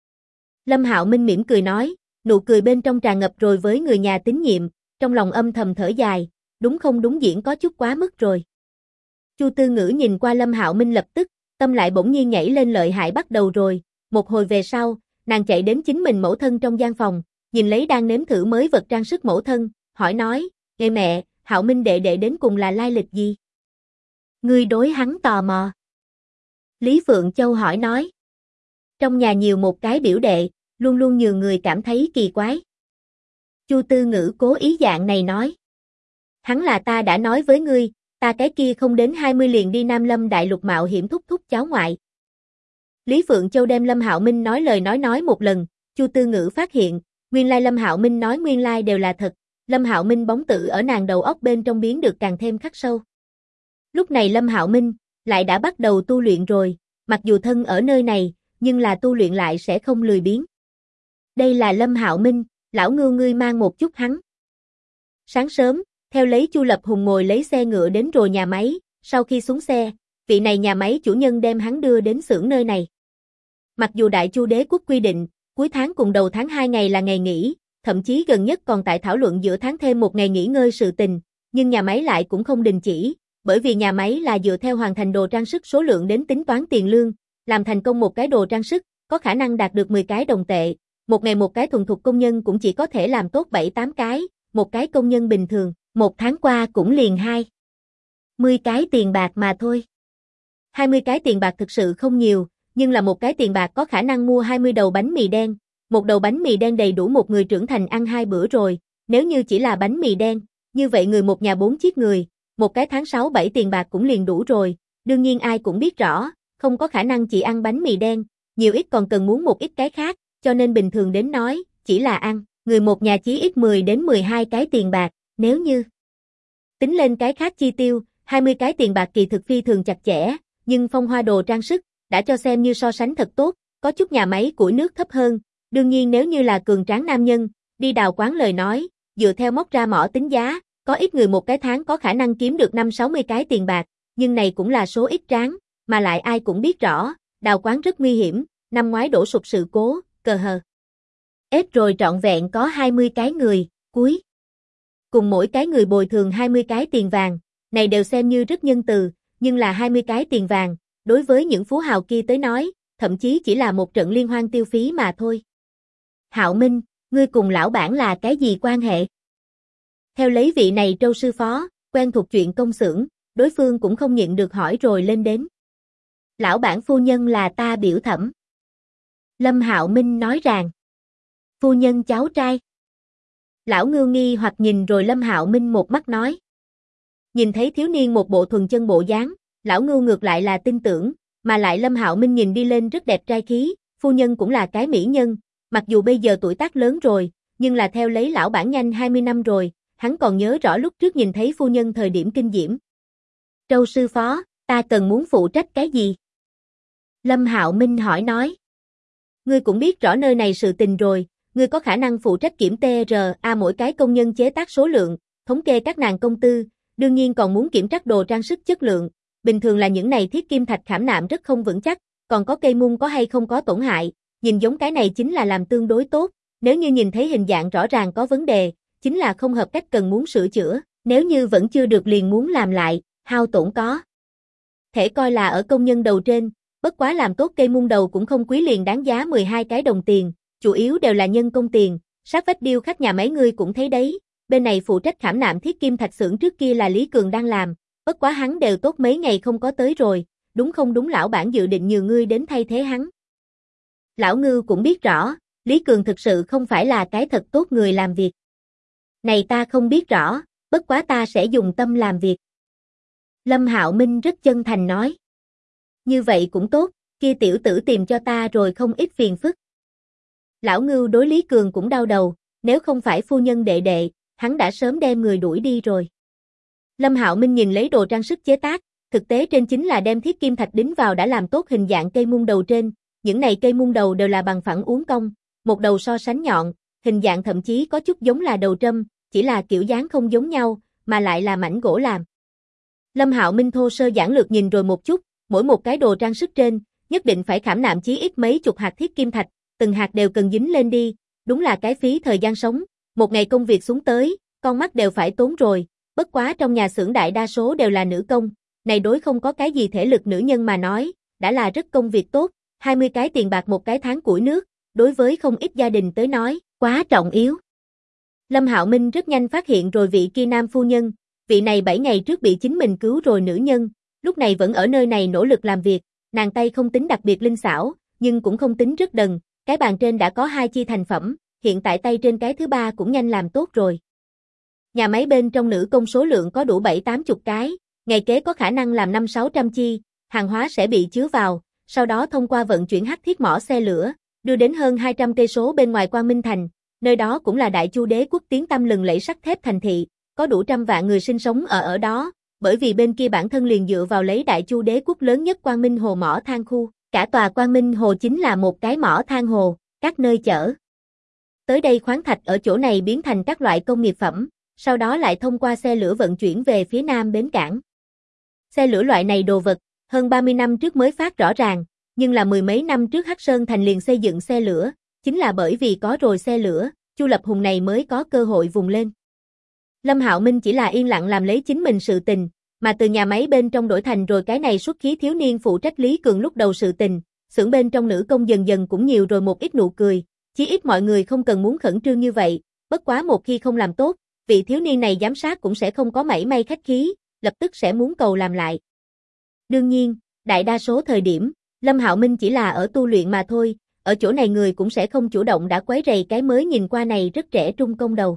Lâm Hạo Minh mỉm cười nói, nụ cười bên trong tràn ngập rồi với người nhà tín nhiệm, trong lòng âm thầm thở dài, đúng không đúng diễn có chút quá mức rồi. Chu Tư Ngữ nhìn qua Lâm Hạo Minh lập tức, tâm lại bỗng nhiên nhảy lên lợi hại bắt đầu rồi, một hồi về sau, nàng chạy đến chính mình mẫu thân trong gian phòng, nhìn lấy đang nếm thử mới vật trang sức mẫu thân, hỏi nói, nghe mẹ, Hạo Minh đệ đệ đến cùng là lai lịch gì? Ngươi đối hắn tò mò. Lý Phượng Châu hỏi nói. Trong nhà nhiều một cái biểu đệ, luôn luôn nhường người cảm thấy kỳ quái. Chu Tư Ngữ cố ý dạng này nói. Hắn là ta đã nói với ngươi, ta cái kia không đến 20 liền đi Nam Lâm Đại Lục mạo hiểm thúc thúc cháu ngoại. Lý Phượng Châu đem Lâm Hạo Minh nói lời nói một lần, Chu Tư Ngữ phát hiện, nguyên lai Lâm Hạo Minh nói nguyên lai đều là thật, Lâm Hạo Minh bóng tự ở nàng đầu óc bên trong biến được càng thêm khắc sâu. Lúc này Lâm Hạo Minh lại đã bắt đầu tu luyện rồi, mặc dù thân ở nơi này, nhưng là tu luyện lại sẽ không lười biếng. Đây là Lâm Hạo Minh, lão Ngưu ngươi mang một chút hắn. Sáng sớm, theo lấy Chu Lập Hùng ngồi lấy xe ngựa đến rồi nhà máy, sau khi xuống xe, vị này nhà máy chủ nhân đem hắn đưa đến xưởng nơi này. Mặc dù Đại Chu đế quốc quy định, cuối tháng cùng đầu tháng 2 ngày là ngày nghỉ, thậm chí gần nhất còn tại thảo luận giữa tháng thêm một ngày nghỉ ngơi sự tình, nhưng nhà máy lại cũng không đình chỉ, bởi vì nhà máy là dựa theo hoàn thành đồ trang sức số lượng đến tính toán tiền lương, làm thành công một cái đồ trang sức, có khả năng đạt được 10 cái đồng tệ, một ngày một cái thuần thục công nhân cũng chỉ có thể làm tốt 7-8 cái, một cái công nhân bình thường, một tháng qua cũng liền 20 cái tiền bạc mà thôi. 20 cái tiền bạc thực sự không nhiều, nhưng là một cái tiền bạc có khả năng mua 20 đầu bánh mì đen, Một đầu bánh mì đen đầy đủ một người trưởng thành ăn 2 bữa rồi, nếu như chỉ là bánh mì đen, như vậy người một nhà 4 chiếc người, một cái tháng 6-7 tiền bạc cũng liền đủ rồi, đương nhiên ai cũng biết rõ, không có khả năng chỉ ăn bánh mì đen, nhiều ít còn cần muốn một ít cái khác, cho nên bình thường đến nói, chỉ là ăn, người một nhà chí ít 10 đến 12 cái tiền bạc, nếu như tính lên cái khác chi tiêu, 20 cái tiền bạc kỳ thực phi thường chặt chẽ, nhưng phong hoa đồ trang sức, đã cho xem như so sánh thật tốt, có chút nhà máy củi nước thấp hơn, đương nhiên nếu như là cường tráng nam nhân, đi đào quán lời nói, dựa theo móc ra mỏ tính giá, có ít người một cái tháng có khả năng kiếm được 5-60 cái tiền bạc, nhưng này cũng là số ít tráng, mà lại ai cũng biết rõ, đào quán rất nguy hiểm, năm ngoái đổ sụp sự cố, cờ hờ. Ết rồi trọn vẹn có 20 cái người, cuối cùng mỗi cái người bồi thường 20 cái tiền vàng, này đều xem như rất nhân từ, nhưng là 20 cái tiền vàng, đối với những phú hào kia tới nói, thậm chí chỉ là một trận liên hoan tiêu phí mà thôi. Hạo Minh, ngươi cùng lão bản là cái gì quan hệ? Theo lấy vị này Trâu sư phó, quen thuộc chuyện công xưởng, đối phương cũng không nhịn được hỏi rồi lên đến. Lão bản phu nhân là ta biểu thẩm. Lâm Hạo Minh nói rằng. Phu nhân cháu trai. Lão Ngưu nghi hoặc nhìn rồi Lâm Hạo Minh một mắt nói. Nhìn thấy thiếu niên một bộ thuần chân bộ dáng, lão Ngưu ngược lại là tin tưởng, mà lại Lâm Hạo Minh nhìn đi lên rất đẹp trai khí, phu nhân cũng là cái mỹ nhân, mặc dù bây giờ tuổi tác lớn rồi, nhưng là theo lấy lão bản nhanh 20 năm rồi, hắn còn nhớ rõ lúc trước nhìn thấy phu nhân thời điểm kinh diễm. Trâu sư phó, ta cần muốn phụ trách cái gì? Lâm Hạo Minh hỏi nói. Ngươi cũng biết rõ nơi này sự tình rồi, ngươi có khả năng phụ trách kiểm TRA mỗi cái công nhân chế tác số lượng, thống kê các nàng công tư, đương nhiên còn muốn kiểm tra đồ trang sức chất lượng, bình thường là những này thiết kim thạch khảm nạm rất không vững chắc, còn có cây mung có hay không có tổn hại, nhìn giống cái này chính là làm tương đối tốt, nếu như nhìn thấy hình dạng rõ ràng có vấn đề, chính là không hợp cách cần muốn sửa chữa, nếu như vẫn chưa được liền muốn làm lại, hao tổn có thể coi là ở công nhân đầu trên, bất quá làm tốt cây mung đầu cũng không quý liền đáng giá 12 cái đồng tiền, chủ yếu đều là nhân công tiền, sát vách điêu khắc nhà máy ngươi cũng thấy đấy, bên này phụ trách khảm nạm thiết kim thạch xưởng trước kia là Lý Cường đang làm, bất quá hắn đều tốt mấy ngày không có tới rồi, đúng không đúng lão bản dự định nhờ ngươi đến thay thế hắn. Lão Ngưu cũng biết rõ, Lý Cường thực sự không phải là cái thật tốt người làm việc. Này ta không biết rõ, bất quá ta sẽ dùng tâm làm việc. Lâm Hạo Minh rất chân thành nói. Như vậy cũng tốt, kia tiểu tử tìm cho ta rồi không ít phiền phức. Lão Ngưu đối Lý Cường cũng đau đầu, nếu không phải phu nhân đệ đệ, hắn đã sớm đem người đuổi đi rồi. Lâm Hạo Minh nhìn lấy đồ trang sức chế tác, thực tế trên chính là đem thiết kim thạch đính vào đã làm tốt hình dạng cây mung đầu trên, những này cây mung đầu đều là bằng phẳng uốn cong, một đầu so sánh nhọn, hình dạng thậm chí có chút giống là đầu trâm, chỉ là kiểu dáng không giống nhau, mà lại là mảnh gỗ làm. Lâm Hạo Minh thô sơ giản lược nhìn rồi một chút, mỗi một cái đồ trang sức trên, nhất định phải khảm nạm chí ít mấy chục hạt thiết kim thạch, từng hạt đều cần dính lên đi, đúng là cái phí thời gian sống, một ngày công việc xuống tới, con mắt đều phải tốn rồi, bất quá trong nhà xưởng đại đa số đều là nữ công, này đối không có cái gì thể lực nữ nhân mà nói, đã là rất công việc tốt, 20 cái tiền bạc một cái tháng củi nước, đối với không ít gia đình tới nói, quá trọng yếu. Lâm Hạo Minh rất nhanh phát hiện rồi vị kia nam phu nhân, vị này 7 ngày trước bị chính mình cứu rồi nữ nhân, lúc này vẫn ở nơi này nỗ lực làm việc, nàng tay không tính đặc biệt linh xảo, nhưng cũng không tính rất đần, cái bàn trên đã có 2 chi thành phẩm, hiện tại tay trên cái thứ 3 cũng nhanh làm tốt rồi. Nhà máy bên trong nữ công số lượng có đủ 7-80 cái, ngày kế có khả năng làm 500-600 chi, hàng hóa sẽ bị chứa vào, sau đó thông qua vận chuyển hắc thiết mỏ xe lửa, đưa đến hơn 200 cây số bên ngoài Quang Minh Thành, nơi đó cũng là Đại Chu đế quốc tiếng tăm lừng lẫy sắt thép thành thị, có đủ trăm vạn người sinh sống ở đó, bởi vì bên kia bản thân liền dựa vào lấy Đại Chu đế quốc lớn nhất Quang Minh Hồ mỏ than khu, cả tòa Quang Minh Hồ chính là một cái mỏ than hồ, các nơi chở tới đây khoáng thạch ở chỗ này biến thành các loại công nghiệp phẩm, sau đó lại thông qua xe lửa vận chuyển về phía nam bến cảng. Xe lửa loại này đồ vật, hơn 30 năm trước mới phát rõ ràng, nhưng là mười mấy năm trước Hắc Sơn Thành liền xây dựng xe lửa, chính là bởi vì có rồi xe lửa, Chu Lập Hùng này mới có cơ hội vùng lên. Lâm Hạo Minh chỉ là yên lặng làm lấy chính mình sự tình, mà từ nhà máy bên trong đổi thành rồi cái này xuất khí thiếu niên phụ trách Lý Cường lúc đầu sự tình, xưởng bên trong nữ công dần dần cũng nhiều rồi một ít nụ cười, chí ít mọi người không cần muốn khẩn trương như vậy, bất quá một khi không làm tốt, vị thiếu niên này giám sát cũng sẽ không có mảy may khách khí, lập tức sẽ muốn cầu làm lại. Đương nhiên, đại đa số thời điểm, Lâm Hạo Minh chỉ là ở tu luyện mà thôi, ở chỗ này người cũng sẽ không chủ động đã quấy rầy cái mới nhìn qua này rất trẻ trung công đầu.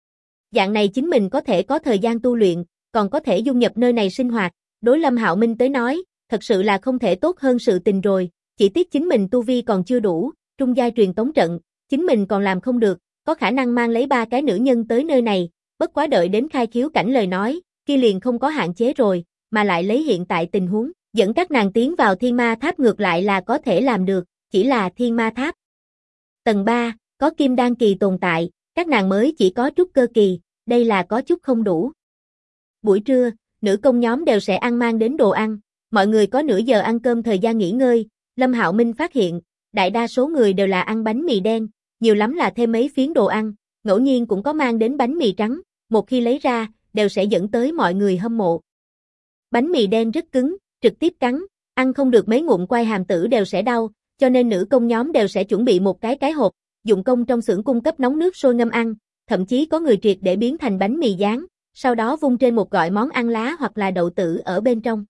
Dạng này chính mình có thể có thời gian tu luyện, còn có thể dung nhập nơi này sinh hoạt, đối Lâm Hạo Minh tới nói, thật sự là không thể tốt hơn sự tình rồi, chỉ tiếc chính mình tu vi còn chưa đủ, trung giai truyền tống trận, chính mình còn làm không được, có khả năng mang lấy 3 cái nữ nhân tới nơi này, bất quá đợi đến khai khiếu cảnh lời nói, kia liền không có hạn chế rồi, mà lại lấy hiện tại tình huống, dẫn các nàng tiến vào thiên ma tháp ngược lại là có thể làm được, chỉ là thiên ma tháp. Tầng 3, có kim đan kỳ tồn tại, các nàng mới chỉ có trúc cơ kỳ, đây là có chút không đủ. Buổi trưa, nữ công nhóm đều sẽ ăn mang đến đồ ăn, mọi người có nửa giờ ăn cơm thời gian nghỉ ngơi, Lâm Hạo Minh phát hiện, đại đa số người đều là ăn bánh mì đen, nhiều lắm là thêm mấy phiến đồ ăn, ngẫu nhiên cũng có mang đến bánh mì trắng, một khi lấy ra, đều sẽ dẫn tới mọi người hâm mộ. Bánh mì đen rất cứng, trực tiếp cắn, ăn không được mấy ngụm quai hàm tử đều sẽ đau, cho nên nữ công nhóm đều sẽ chuẩn bị một cái hộp, dụng công trong xưởng cung cấp nóng nước sôi ngâm ăn, thậm chí có người triệt để biến thành bánh mì dán, sau đó vung trên một gọi món ăn lá hoặc là đậu tử ở bên trong.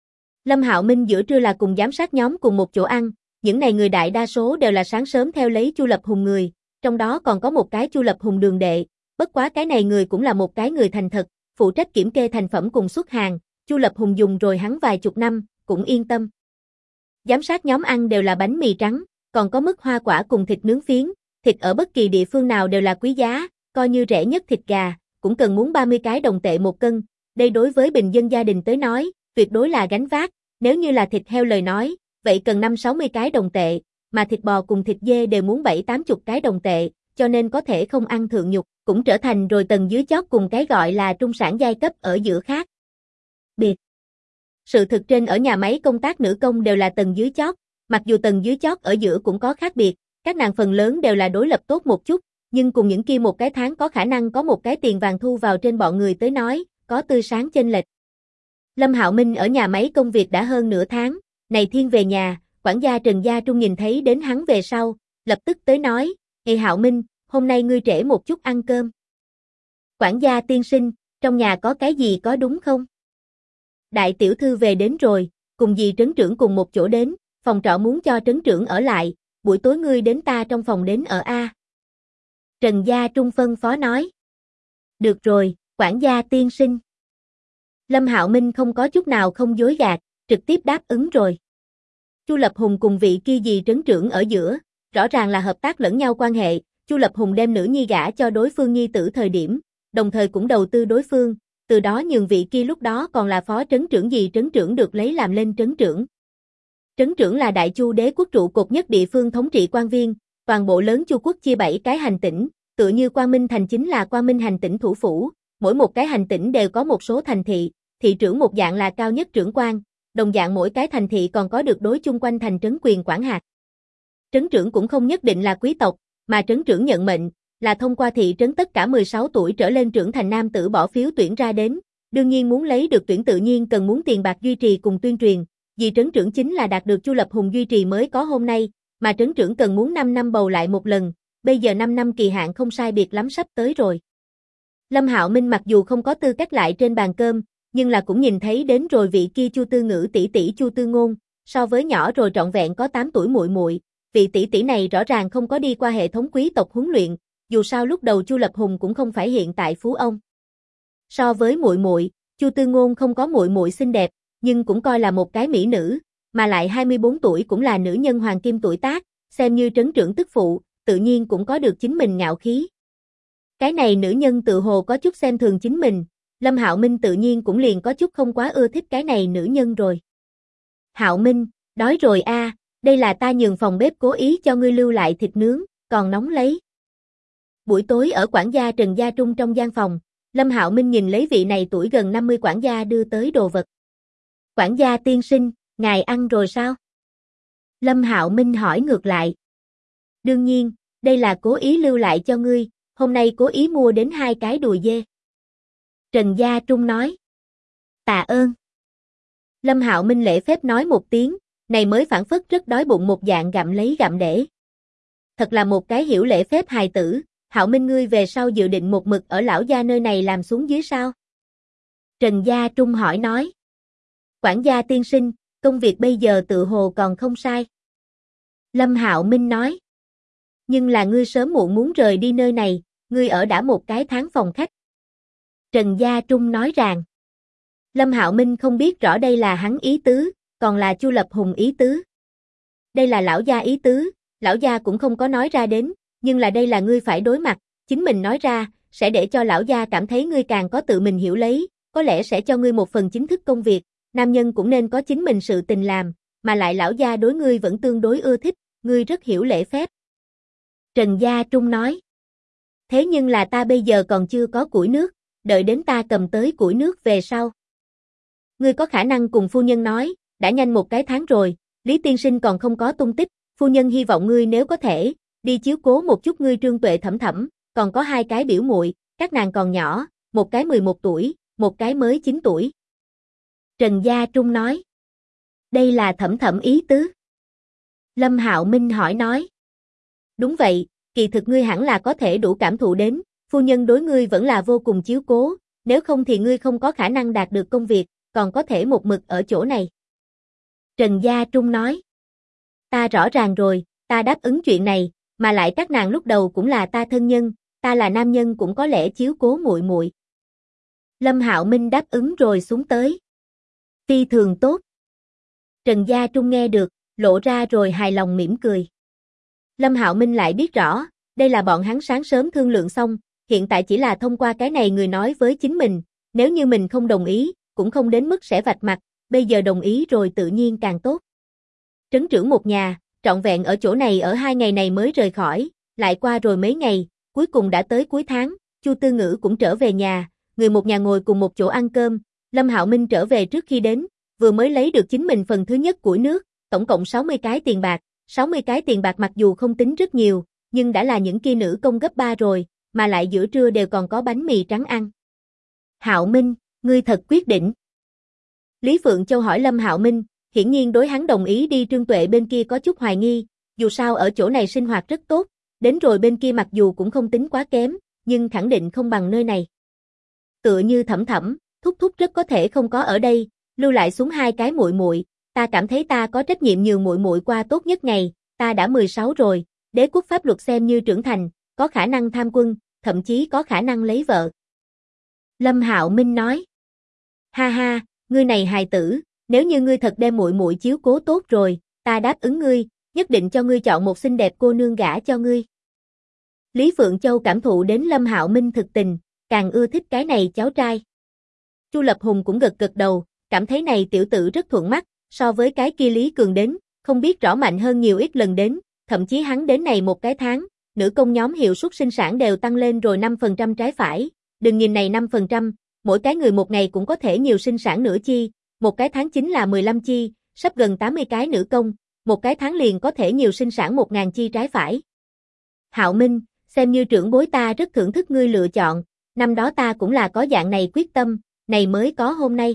Lâm Hạo Minh giữa trưa là cùng giám sát nhóm cùng một chỗ ăn, những này người đại đa số đều là sáng sớm theo lấy Chu Lập Hùng người, trong đó còn có một cái Chu Lập Hùng đường đệ, bất quá cái này người cũng là một cái người thành thật, phụ trách kiểm kê thành phẩm cùng xuất hàng, Chu Lập Hùng dùng rồi hắn vài chục năm, cũng yên tâm. Giám sát nhóm ăn đều là bánh mì trắng, còn có mứt hoa quả cùng thịt nướng phiến, thịt ở bất kỳ địa phương nào đều là quý giá, coi như rẻ nhất thịt gà, cũng cần muốn 30 cái đồng tệ một cân, đây đối với bình dân gia đình tới nói, tuyệt đối là gánh vác, nếu như là thịt heo lời nói, vậy cần 5-60 cái đồng tệ, mà thịt bò cùng thịt dê đều muốn 7-80 cái đồng tệ, cho nên có thể không ăn thượng nhục, cũng trở thành rồi tầng dưới chót cùng cái gọi là trung sản giai cấp ở giữa khác. Biệt. Sự thực trên ở nhà máy công tác nữ công đều là tầng dưới chót, mặc dù tầng dưới chót ở giữa cũng có khác biệt, các nàng phần lớn đều là đối lập tốt một chút, nhưng cùng những kia một cái tháng có khả năng có một cái tiền vàng thu vào trên bọn người tới nói, có tươi sáng chênh lệch. Lâm Hạo Minh ở nhà máy công việc đã hơn nửa tháng, này thiên về nhà, quản gia Trần Gia Trung nhìn thấy đến hắn về sau, lập tức tới nói, "Ê Hạo Minh, hôm nay ngươi trễ một chút ăn cơm." "Quản gia tiên sinh, trong nhà có cái gì có đúng không?" "Đại tiểu thư về đến rồi, cùng dì trấn trưởng cùng một chỗ đến, phòng trọ muốn cho trấn trưởng ở lại, buổi tối ngươi đến ta trong phòng đến ở a." Trần Gia Trung phân phó nói. "Được rồi, quản gia tiên sinh." Lâm Hạo Minh không có chút nào không dối gạt, trực tiếp đáp ứng rồi. Chu Lập Hùng cùng vị kia dì trấn trưởng ở giữa, rõ ràng là hợp tác lẫn nhau quan hệ, Chu Lập Hùng đem nữ nhi gả cho đối phương nhi tử thời điểm, đồng thời cũng đầu tư đối phương, từ đó nhường vị kia lúc đó còn là phó trấn trưởng dì trấn trưởng được lấy làm lên trấn trưởng. Trấn trưởng là Đại Chu đế quốc trụ cột nhất địa phương thống trị quan viên, toàn bộ lớn Chu quốc chia 7 cái hành tỉnh, tựa như Quang Minh thành chính là Quang Minh hành tỉnh thủ phủ, mỗi một cái hành tỉnh đều có một số thành thị, thị trưởng một dạng là cao nhất trưởng quan, đồng dạng mỗi cái thành thị còn có được đối chung quanh thành trấn quyền quản hạt. Trấn trưởng cũng không nhất định là quý tộc, mà trấn trưởng nhận mệnh, là thông qua thị trấn tất cả 16 tuổi trở lên trưởng thành nam tử bỏ phiếu tuyển ra đến, đương nhiên muốn lấy được tuyển tự nhiên cần muốn tiền bạc duy trì cùng tuyên truyền, vì trấn trưởng chính là đạt được Chu Lập Hùng duy trì mới có hôm nay, mà trấn trưởng cần muốn 5 năm bầu lại một lần, bây giờ 5 năm kỳ hạn không sai biệt lắm sắp tới rồi. Lâm Hạo Minh mặc dù không có tư cách lại trên bàn cơm, nhưng là cũng nhìn thấy đến rồi vị kia Chu Tư Ngữ tỷ tỷ Chu Tư Ngôn, so với nhỏ rồi trọn vẹn có 8 tuổi muội muội, vị tỷ tỷ này rõ ràng không có đi qua hệ thống quý tộc huấn luyện, dù sao lúc đầu Chu Lập Hùng cũng không phải hiện tại phú ông. So với muội muội, Chu Tư Ngôn không có muội muội xinh đẹp, nhưng cũng coi là một cái mỹ nữ, mà lại 24 tuổi cũng là nữ nhân hoàng kim tuổi tác, xem như trấn trưởng tức phụ, tự nhiên cũng có được chính mình ngạo khí. Cái này nữ nhân tự hồ có chút xem thường chính mình, Lâm Hạo Minh tự nhiên cũng liền có chút không quá ưa thích cái này nữ nhân rồi. "Hạo Minh, đói rồi a, đây là ta nhường phòng bếp cố ý cho ngươi lưu lại thịt nướng, còn nóng lấy." Buổi tối ở quản gia Trần Gia Trung trong gian phòng, Lâm Hạo Minh nhìn lấy vị này tuổi gần 50 quản gia đưa tới đồ vật. "Quản gia tiên sinh, ngài ăn rồi sao?" Lâm Hạo Minh hỏi ngược lại. "Đương nhiên, đây là cố ý lưu lại cho ngươi, hôm nay cố ý mua đến 2 cái đùi dê." Trần Gia Trung nói. "Tạ ơn." Lâm Hạo Minh lễ phép nói một tiếng, này mới phản phất rất đói bụng một dạng gặm lấy gặm để. Thật là một cái hiểu lễ phép hài tử, Hạo Minh ngươi về sau dự định một mực ở lão gia nơi này làm xuống dưới sao? Trần Gia Trung hỏi nói. "Quản gia tiên sinh, công việc bây giờ tự hồ còn không sai." Lâm Hạo Minh nói. Nhưng là ngươi sớm muộn muốn rời đi nơi này, ngươi ở đã một cái tháng phòng khách. Trần Gia Trung nói rằng. Lâm Hạo Minh không biết rõ đây là hắn ý tứ, còn là Chu Lập Hùng ý tứ. Đây là lão gia ý tứ, lão gia cũng không có nói ra đến, nhưng là đây là ngươi phải đối mặt, chính mình nói ra, sẽ để cho lão gia cảm thấy ngươi càng có tự mình hiểu lấy, có lẽ sẽ cho ngươi một phần chính thức công việc, nam nhân cũng nên có chính mình sự tình làm, mà lại lão gia đối ngươi vẫn tương đối ưa thích, ngươi rất hiểu lễ phép. Trần Gia Trung nói. Thế nhưng là ta bây giờ còn chưa có củi nước, đợi đến ta cầm tới củi nước về sau. Ngươi có khả năng cùng phu nhân nói, đã nhanh một cái tháng rồi, Lý tiên sinh còn không có tung tích, phu nhân hy vọng ngươi nếu có thể, đi chiếu cố một chút ngươi Trương Tuệ Thẩm Thẩm, còn có hai cái biểu muội, các nàng còn nhỏ, một cái 11 tuổi, một cái mới 9 tuổi. Trần Gia Trung nói. Đây là Thẩm Thẩm ý tứ. Lâm Hạo Minh hỏi nói. Đúng vậy, kỳ thực ngươi hẳn là có thể đủ cảm thụ đến, phu nhân đối ngươi vẫn là vô cùng chiếu cố, nếu không thì ngươi không có khả năng đạt được công việc, còn có thể một mực ở chỗ này. Trần Gia Trung nói. Ta rõ ràng rồi, ta đáp ứng chuyện này, mà lại các nàng lúc đầu cũng là ta thân nhân, ta là nam nhân cũng có lẽ chiếu cố muội muội. Lâm Hạo Minh đáp ứng rồi xuống tới. Phi thường tốt. Trần Gia Trung nghe được, lộ ra rồi hài lòng mỉm cười. Lâm Hạo Minh lại biết rõ, đây là bọn hắn sáng sớm thương lượng xong, hiện tại chỉ là thông qua cái này người nói với chính mình, nếu như mình không đồng ý, cũng không đến mức sẽ vạch mặt, bây giờ đồng ý rồi tự nhiên càng tốt. Trấn trưởng một nhà, trọn vẹn ở chỗ này ở 2 ngày này mới rời khỏi, lại qua rồi mấy ngày, cuối cùng đã tới cuối tháng, Chu Tư Ngữ cũng trở về nhà, người một nhà ngồi cùng một chỗ ăn cơm, Lâm Hạo Minh trở về trước khi đến, vừa mới lấy được chính mình phần thứ nhất củi nước, tổng cộng 60 cái tiền bạc, 60 cái tiền bạc mặc dù không tính rất nhiều, nhưng đã là những kia nữ công gấp 3 rồi, mà lại giữa trưa đều còn có bánh mì trắng ăn. Hạo Minh, ngươi thật quyết định. Lý Phượng Châu hỏi Lâm Hạo Minh, hiển nhiên đối hắn đồng ý đi Trương Tuệ bên kia có chút hoài nghi, dù sao ở chỗ này sinh hoạt rất tốt, đến rồi bên kia mặc dù cũng không tính quá kém, nhưng khẳng định không bằng nơi này. Tựa như Thẩm Thẩm, Thúc Thúc rất có thể không có ở đây, lưu lại xuống hai cái muội muội, ta cảm thấy ta có trách nhiệm nhường muội muội qua tốt nhất ngày, ta đã 16 rồi, đế quốc pháp luật xem như trưởng thành, có khả năng tham quân, thậm chí có khả năng lấy vợ. Lâm Hạo Minh nói. Ha ha, ngươi này hài tử, nếu như ngươi thật đem muội muội chiếu cố tốt rồi, ta đáp ứng ngươi, nhất định cho ngươi chọn một xinh đẹp cô nương gả cho ngươi. Lý Phượng Châu cảm thụ đến Lâm Hạo Minh thực tình, càng ưa thích cái này cháu trai. Chu Lập Hùng cũng gật gật đầu, cảm thấy này tiểu tử rất thuận mắt, so với cái kia Lý Cường đến, không biết rõ mạnh hơn nhiều ít lần đến, thậm chí hắn đến này một cái tháng, nữ công nhóm hiệu suất sinh sản đều tăng lên rồi 5% trái phải, đừng nhìn này 5%, mỗi cái người một ngày cũng có thể nhiều sinh sản nửa chi, một cái tháng chính là 15 chi, sắp gần 80 cái nữ công, một cái tháng liền có thể nhiều sinh sản 1.000 chi trái phải. Hạo Minh, xem như trưởng bối ta rất thưởng thức ngươi lựa chọn, năm đó ta cũng là có dạng này quyết tâm, này mới có hôm nay.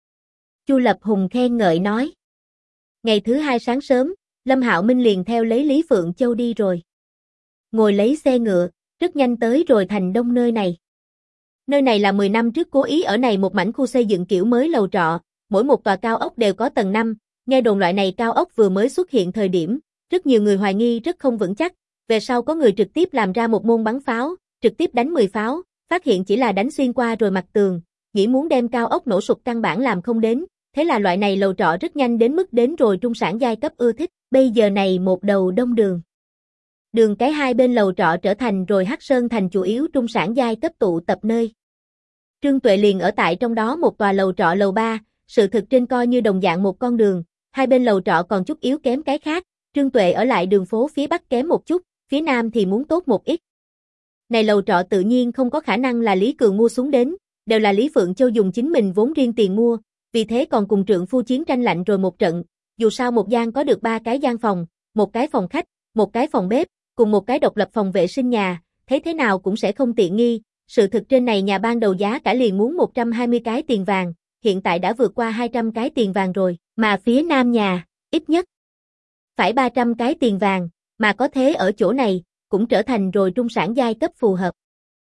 Chu Lập Hùng khen ngợi nói. Ngày thứ hai sáng sớm, Lâm Hạo Minh liền theo lấy Lý Phượng Châu đi rồi. Ngồi lấy xe ngựa, rất nhanh tới rồi thành đông nơi này. Nơi này là 10 năm trước cố ý ở này một mảnh khu xây dựng kiểu mới lầu trọ, mỗi một tòa cao ốc đều có tầng 5, nghe đồn loại này cao ốc vừa mới xuất hiện thời điểm, rất nhiều người hoài nghi rất không vững chắc, về sau có người trực tiếp làm ra một môn bắn pháo, trực tiếp đánh 10 pháo, phát hiện chỉ là đánh xuyên qua rồi mặt tường, nghĩ muốn đem cao ốc nổ sụp căn bản làm không đến, thế là loại này lầu trọ rất nhanh đến mức đến rồi trung sản giai cấp ưa thích, bây giờ này một đầu đông đường. Đường cái hai bên lầu trọ trở thành rồi Hắc Sơn thành chủ yếu trung sản giai cấp tụ tập nơi. Trương Tuệ liền ở tại trong đó một tòa lầu trọ lầu 3, sự thực trên coi như đồng dạng một con đường, hai bên lầu trọ còn chút yếu kém cái khác, Trương Tuệ ở lại đường phố phía bắc kém một chút, phía nam thì muốn tốt một ít. Này lầu trọ tự nhiên không có khả năng là Lý Cường mua xuống đến, đều là Lý Phượng Châu dùng chính mình vốn riêng tiền mua, vì thế còn cùng trượng phu chiến tranh lạnh rồi một trận, dù sao một gian có được 3 cái gian phòng, một cái phòng khách, một cái phòng bếp, cùng một cái độc lập phòng vệ sinh nhà, thấy thế nào cũng sẽ không tiện nghi, sự thực trên này nhà ban đầu giá cả liền muốn 120 cái tiền vàng, hiện tại đã vượt qua 200 cái tiền vàng rồi, mà phía nam nhà, ít nhất phải 300 cái tiền vàng, mà có thế ở chỗ này, cũng trở thành rồi trung sản giai cấp phù hợp.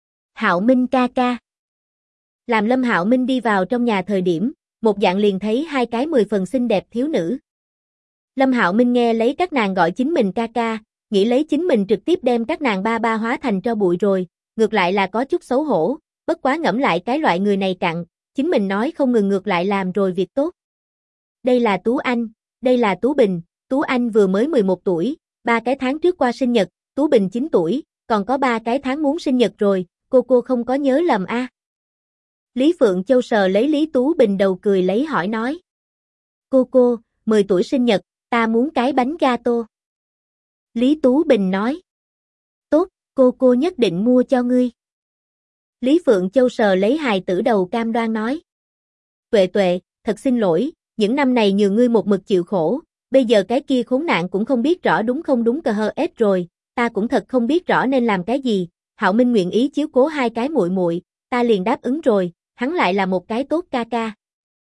Hạo Minh ca ca. Làm Lâm Hạo Minh đi vào trong nhà thời điểm, một dạng liền thấy hai cái 10 phần xinh đẹp thiếu nữ. Lâm Hạo Minh nghe lấy các nàng gọi chính mình ca ca, nghĩ lấy chính mình trực tiếp đem các nàng ba ba hóa thành tro bụi rồi, ngược lại là có chút xấu hổ, bất quá ngẫm lại cái loại người này cặn, chính mình nói không ngừng ngược lại làm rồi việc tốt. Đây là Tú Anh, đây là Tú Bình, Tú Anh vừa mới 11 tuổi, 3 cái tháng trước qua sinh nhật, Tú Bình 9 tuổi, còn có 3 cái tháng muốn sinh nhật rồi, cô không có nhớ lầm a? Lý Phượng Châu sờ lấy Lý Tú Bình đầu cười lấy hỏi nói. Cô, 10 tuổi sinh nhật, ta muốn cái bánh gato. Lý Tú Bình nói. Tốt, cô nhất định mua cho ngươi. Lý Phượng Châu sờ lấy hài tử đầu cam đoan nói. Tuệ, thật xin lỗi, những năm này nhờ ngươi một mực chịu khổ, bây giờ cái kia khốn nạn cũng không biết rõ đúng không đúng cờ hờ ép rồi, ta cũng thật không biết rõ nên làm cái gì, Hạo Minh nguyện ý chiếu cố hai cái muội muội, ta liền đáp ứng rồi, hắn lại là một cái tốt ca ca.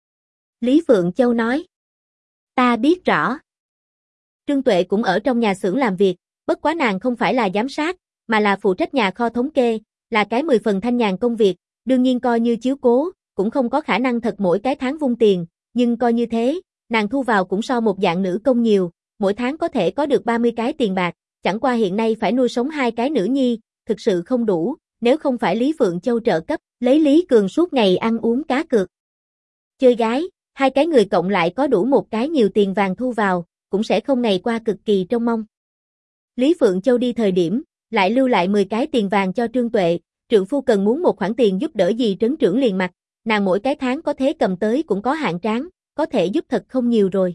Lý Phượng Châu nói. Ta biết rõ. Trương Tuệ cũng ở trong nhà xưởng làm việc, bất quá nàng không phải là giám sát, mà là phụ trách nhà kho thống kê, là cái 10 phần thanh nhàn công việc, đương nhiên coi như chiếu cố, cũng không có khả năng thật mỗi cái tháng vung tiền, nhưng coi như thế, nàng thu vào cũng so một dạng nữ công nhiều, mỗi tháng có thể có được 30 cái tiền bạc, chẳng qua hiện nay phải nuôi sống hai cái nữ nhi, thực sự không đủ, nếu không phải Lý Phượng Châu trợ cấp, lấy Lý Cường suốt ngày ăn uống cá cược. Chơi gái, hai cái người cộng lại có đủ một cái nhiều tiền vàng thu vào, cũng sẽ không ngày qua cực kỳ trông mong. Lý Phượng Châu đi thời điểm, lại lưu lại 10 cái tiền vàng cho Trương Tuệ, trượng phu cần muốn một khoản tiền giúp đỡ gì trấn trưởng liền mặt, nàng mỗi cái tháng có thế cầm tới cũng có hạn tráng, có thể giúp thật không nhiều rồi.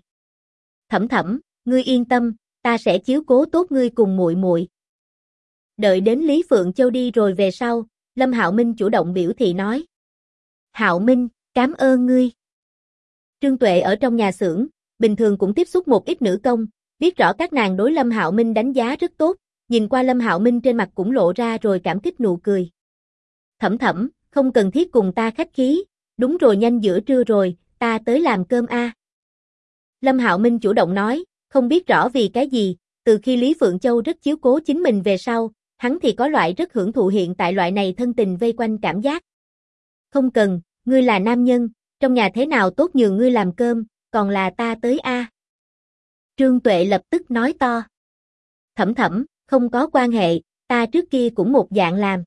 Thẩm, ngươi yên tâm, ta sẽ chiếu cố tốt ngươi cùng muội muội. Đợi đến Lý Phượng Châu đi rồi về sau, Lâm Hạo Minh chủ động biểu thị nói. Hạo Minh, cảm ơn ngươi. Trương Tuệ ở trong nhà xưởng, bình thường cũng tiếp xúc một ít nữ công, biết rõ các nàng đối Lâm Hạo Minh đánh giá rất tốt, nhìn qua Lâm Hạo Minh trên mặt cũng lộ ra rồi cảm kích nụ cười. Thẩm, không cần thiết cùng ta khách khí, đúng rồi nhanh giữa trưa rồi, ta tới làm cơm a. Lâm Hạo Minh chủ động nói, không biết rõ vì cái gì, từ khi Lý Phượng Châu rất chiếu cố chính mình về sau, hắn thì có loại rất hưởng thụ hiện tại loại này thân tình vây quanh cảm giác. Không cần, ngươi là nam nhân, trong nhà thế nào tốt nhường ngươi làm cơm, còn là ta tới a. Trương Tuệ lập tức nói to. Thẩm, không có quan hệ, ta trước kia cũng một dạng làm.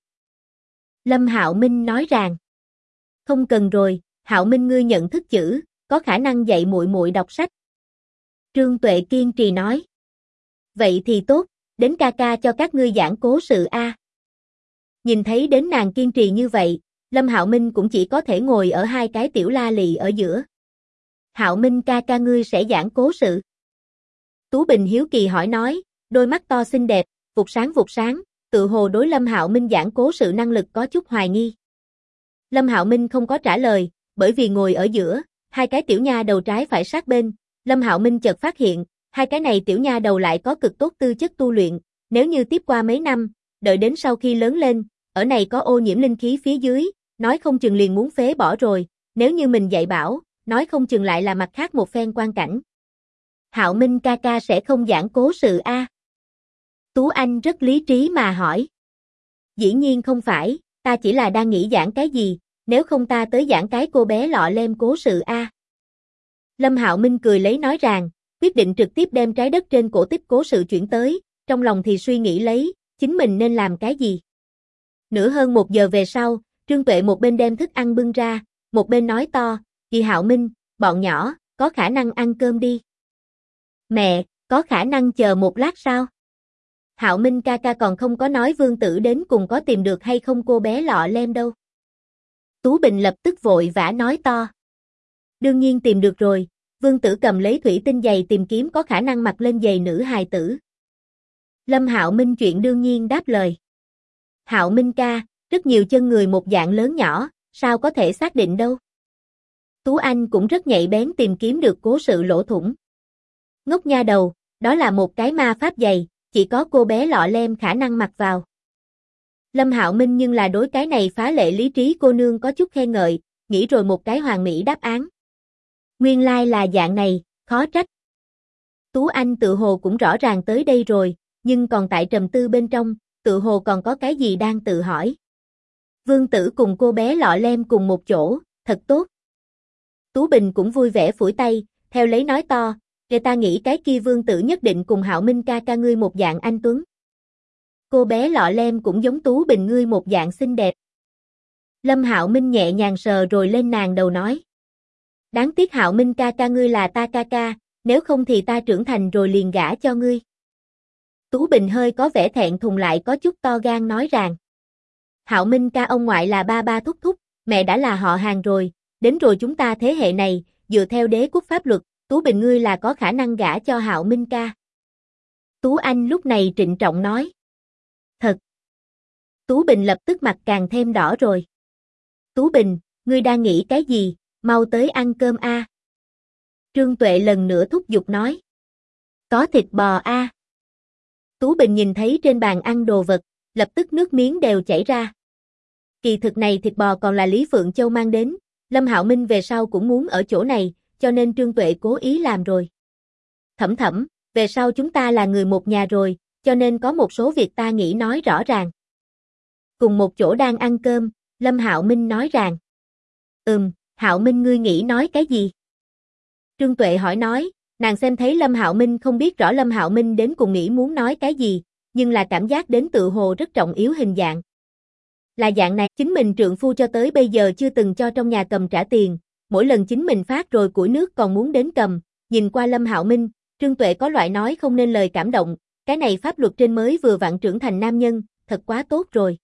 Lâm Hạo Minh nói rằng. Không cần rồi, Hạo Minh ngươi nhận thức chữ, có khả năng dạy muội muội đọc sách. Trương Tuệ kiên trì nói. Vậy thì tốt, đến ca ca cho các ngươi giảng cố sự a. Nhìn thấy đến nàng kiên trì như vậy, Lâm Hạo Minh cũng chỉ có thể ngồi ở hai cái tiểu la lị ở giữa. Hạo Minh ca ca ngươi sẽ giảng cố sự. Tú Bình hiếu kỳ hỏi nói, đôi mắt to xinh đẹp, vụt sáng, tự hồ đối Lâm Hạo Minh giảng cố sự năng lực có chút hoài nghi. Lâm Hạo Minh không có trả lời, bởi vì ngồi ở giữa, hai cái tiểu nha đầu trái phải sát bên, Lâm Hạo Minh chợt phát hiện, hai cái này tiểu nha đầu lại có cực tốt tư chất tu luyện, nếu như tiếp qua mấy năm, đợi đến sau khi lớn lên, ở này có ô nhiễm linh khí phía dưới, nói không chừng liền muốn phế bỏ rồi, nếu như mình dạy bảo, nói không chừng lại là mặt khác một phen quan cảnh. Hạo Minh ca ca sẽ không giảng cố sự a? Tú Anh rất lý trí mà hỏi. Dĩ nhiên không phải, ta chỉ là đang nghĩ giảng cái gì, nếu không ta tới giảng cái cô bé lọ lem cố sự a. Lâm Hạo Minh cười lấy nói rằng, quyết định trực tiếp đem trái đất trên cổ tích cố sự chuyển tới, trong lòng thì suy nghĩ lấy, chính mình nên làm cái gì. Nửa hơn 1 giờ về sau, Trương Tuệ một bên đem thức ăn bưng ra, một bên nói to, chị Hạo Minh, bọn nhỏ, có khả năng ăn cơm đi. Mẹ, có khả năng chờ một lát sao? Hạo Minh ca ca còn không có nói Vương Tử đến cùng có tìm được hay không cô bé lọ lem đâu. Tú Bình lập tức vội vã nói to. Đương nhiên tìm được rồi, Vương Tử cầm lấy thủy tinh giày tìm kiếm có khả năng mặc lên giày nữ hài tử. Lâm Hạo Minh chuyện đương nhiên đáp lời. Hạo Minh ca, rất nhiều chân người một dạng lớn nhỏ, sao có thể xác định đâu. Tú Anh cũng rất nhạy bén tìm kiếm được cố sự lỗ thủng. Ngốc nha đầu, đó là một cái ma pháp giày, chỉ có cô bé lọ lem khả năng mặc vào. Lâm Hạo Minh nhưng là đối cái này phá lệ lý trí cô nương có chút khen ngợi, nghĩ rồi một cái hoàn mỹ đáp án. Nguyên lai là dạng này, khó trách. Tú Anh tự hồ cũng rõ ràng tới đây rồi, nhưng còn tại trầm tư bên trong, tự hồ còn có cái gì đang tự hỏi. Vương Tử cùng cô bé lọ lem cùng một chỗ, thật tốt. Tú Bình cũng vui vẻ phủi tay, theo lấy nói to, Người ta nghĩ cái kia Vương Tử nhất định cùng Hạo Minh ca ca ngươi một dạng anh tuấn. Cô bé lọ lem cũng giống Tú Bình ngươi một dạng xinh đẹp. Lâm Hạo Minh nhẹ nhàng sờ rồi lên nàng đầu nói. Đáng tiếc Hạo Minh ca ca ngươi là ta ca ca, nếu không thì ta trưởng thành rồi liền gả cho ngươi. Tú Bình hơi có vẻ thẹn thùng lại có chút to gan nói rằng. Hạo Minh ca ông ngoại là ba ba thúc thúc, mẹ đã là họ hàng rồi, đến rồi chúng ta thế hệ này, dựa theo đế quốc pháp luật, Tú Bình ngươi là có khả năng gả cho Hạo Minh ca. Tú Anh lúc này trịnh trọng nói. Thật. Tú Bình lập tức mặt càng thêm đỏ rồi. Tú Bình, ngươi đang nghĩ cái gì, mau tới ăn cơm a. Trương Tuệ lần nữa thúc giục nói. Có thịt bò a. Tú Bình nhìn thấy trên bàn ăn đồ vật, lập tức nước miếng đều chảy ra. Kỳ thực này thịt bò còn là Lý Phượng Châu mang đến, Lâm Hạo Minh về sau cũng muốn ở chỗ này, cho nên Trương Tuệ cố ý làm rồi. Thẩm thẩm, về sau chúng ta là người một nhà rồi, cho nên có một số việc ta nghĩ nói rõ ràng. Cùng một chỗ đang ăn cơm, Lâm Hạo Minh nói rằng. Hạo Minh ngươi nghĩ nói cái gì? Trương Tuệ hỏi nói, nàng xem thấy Lâm Hạo Minh không biết rõ Lâm Hạo Minh đến cùng nghĩ muốn nói cái gì, nhưng là cảm giác đến tự hồ rất trọng yếu hình dạng. Là dạng này, chính mình trượng phu cho tới bây giờ chưa từng cho trong nhà cầm trả tiền, mỗi lần chính mình phát rồi củi nước còn muốn đến cầm, nhìn qua Lâm Hạo Minh, Trương Tuệ có loại nói không nên lời cảm động, cái này pháp luật trên mới vừa vặn trưởng thành nam nhân, thật quá tốt rồi.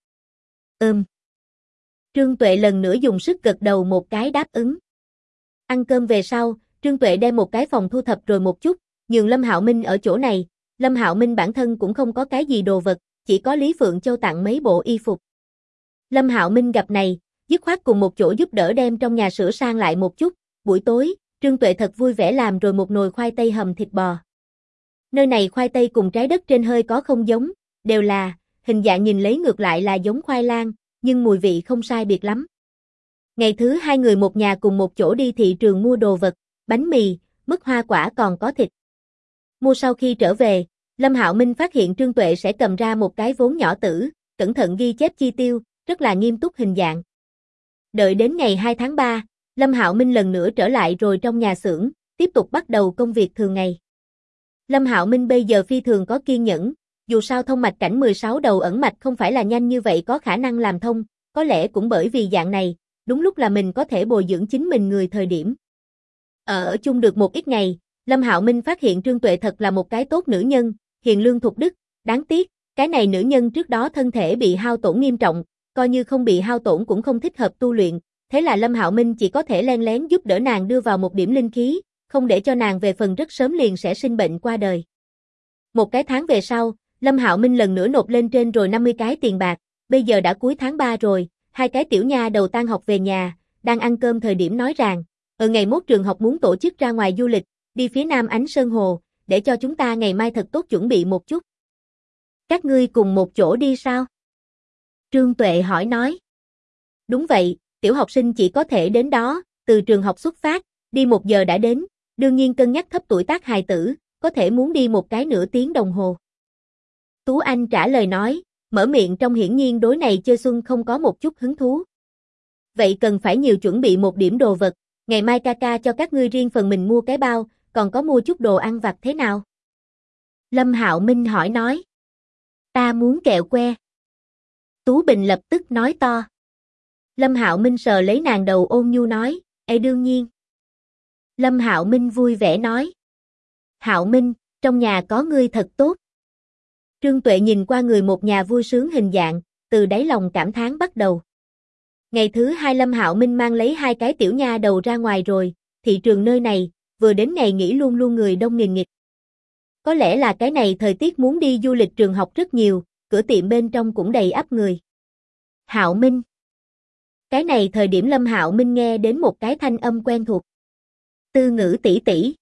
Trương Tuệ lần nữa dùng sức gật đầu một cái đáp ứng. Ăn cơm về sau, Trương Tuệ đem một cái phòng thu thập rồi một chút, nhường Lâm Hạo Minh ở chỗ này, Lâm Hạo Minh bản thân cũng không có cái gì đồ vật, chỉ có Lý Phượng Châu tặng mấy bộ y phục. Lâm Hạo Minh gặp này, dứt khoát cùng một chỗ giúp đỡ đem trong nhà sửa sang lại một chút, buổi tối, Trương Tuệ thật vui vẻ làm rồi một nồi khoai tây hầm thịt bò. Nơi này khoai tây cùng trái đất trên hơi có không giống, đều là, hình dạng nhìn lấy ngược lại là giống khoai lang, nhưng mùi vị không sai biệt lắm. Ngày thứ hai người một nhà cùng một chỗ đi thị trường mua đồ vật, bánh mì, mứt hoa quả còn có thịt. Mua sau khi trở về, Lâm Hạo Minh phát hiện Trương Tuệ sẽ cầm ra một cái vốn nhỏ tử, cẩn thận ghi chép chi tiêu, rất là nghiêm túc hình dạng. Đợi đến ngày 2 tháng 3, Lâm Hạo Minh lần nữa trở lại rồi trong nhà xưởng, tiếp tục bắt đầu công việc thường ngày. Lâm Hạo Minh bây giờ phi thường có kiên nhẫn, dù sao thông mạch cảnh 16 đầu ẩn mạch không phải là nhanh như vậy có khả năng làm thông, có lẽ cũng bởi vì dạng này, đúng lúc là mình có thể bồi dưỡng chính mình người thời điểm. Ở chung được một ít ngày, Lâm Hạo Minh phát hiện Trương Tuệ thật là một cái tốt nữ nhân, hiền lương thục đức, đáng tiếc, cái này nữ nhân trước đó thân thể bị hao tổn nghiêm trọng, coi như không bị hao tổn cũng không thích hợp tu luyện, thế là Lâm Hạo Minh chỉ có thể len lén giúp đỡ nàng đưa vào một điểm linh khí, không để cho nàng về phần rất sớm liền sẽ sinh bệnh qua đời. Một cái tháng về sau, Lâm Hạo Minh lần nữa nộp lên trên rồi 50 cái tiền bạc, bây giờ đã cuối tháng 3 rồi, hai cái tiểu nha đầu tan học về nhà, đang ăn cơm thời điểm nói rằng, ngày mốt trường học muốn tổ chức ra ngoài du lịch, đi phía Nam Ánh Sơn Hồ, để cho chúng ta ngày mai thật tốt chuẩn bị một chút. Các ngươi cùng một chỗ đi sao? Trương Tuệ hỏi nói. Đúng vậy, tiểu học sinh chỉ có thể đến đó, từ trường học xuất phát, đi 1 giờ đã đến, đương nhiên cân nhắc thấp tuổi tác hài tử, có thể muốn đi một cái nửa tiếng đồng hồ. Tú Anh trả lời nói, mở miệng trong hiển nhiên đối này chơi xuân không có một chút hứng thú. Vậy cần phải nhiều chuẩn bị một điểm đồ vật, ngày mai ca ca cho các ngươi riêng phần mình mua cái bao, còn có mua chút đồ ăn vặt thế nào? Lâm Hạo Minh hỏi nói. Ta muốn kẹo que. Tú Bình lập tức nói to. Lâm Hạo Minh sờ lấy nàng đầu ôn nhu nói, đương nhiên. Lâm Hạo Minh vui vẻ nói. Hạo Minh, trong nhà có ngươi thật tốt. Trương Tuệ nhìn qua người một nhà vui sướng hình dạng, từ đáy lòng cảm thán bắt đầu. Ngày thứ 2 Lâm Hạo Minh mang lấy 2 cái tiểu nha đầu ra ngoài rồi, thị trường nơi này, vừa đến ngày nghỉ luôn luôn người đông nghìn nghịt. Có lẽ là cái này thời tiết muốn đi du lịch trường học rất nhiều, cửa tiệm bên trong cũng đầy ắp người. Hạo Minh. Cái này thời điểm Lâm Hạo Minh nghe đến một cái thanh âm quen thuộc. Tư Ngữ tỷ tỷ.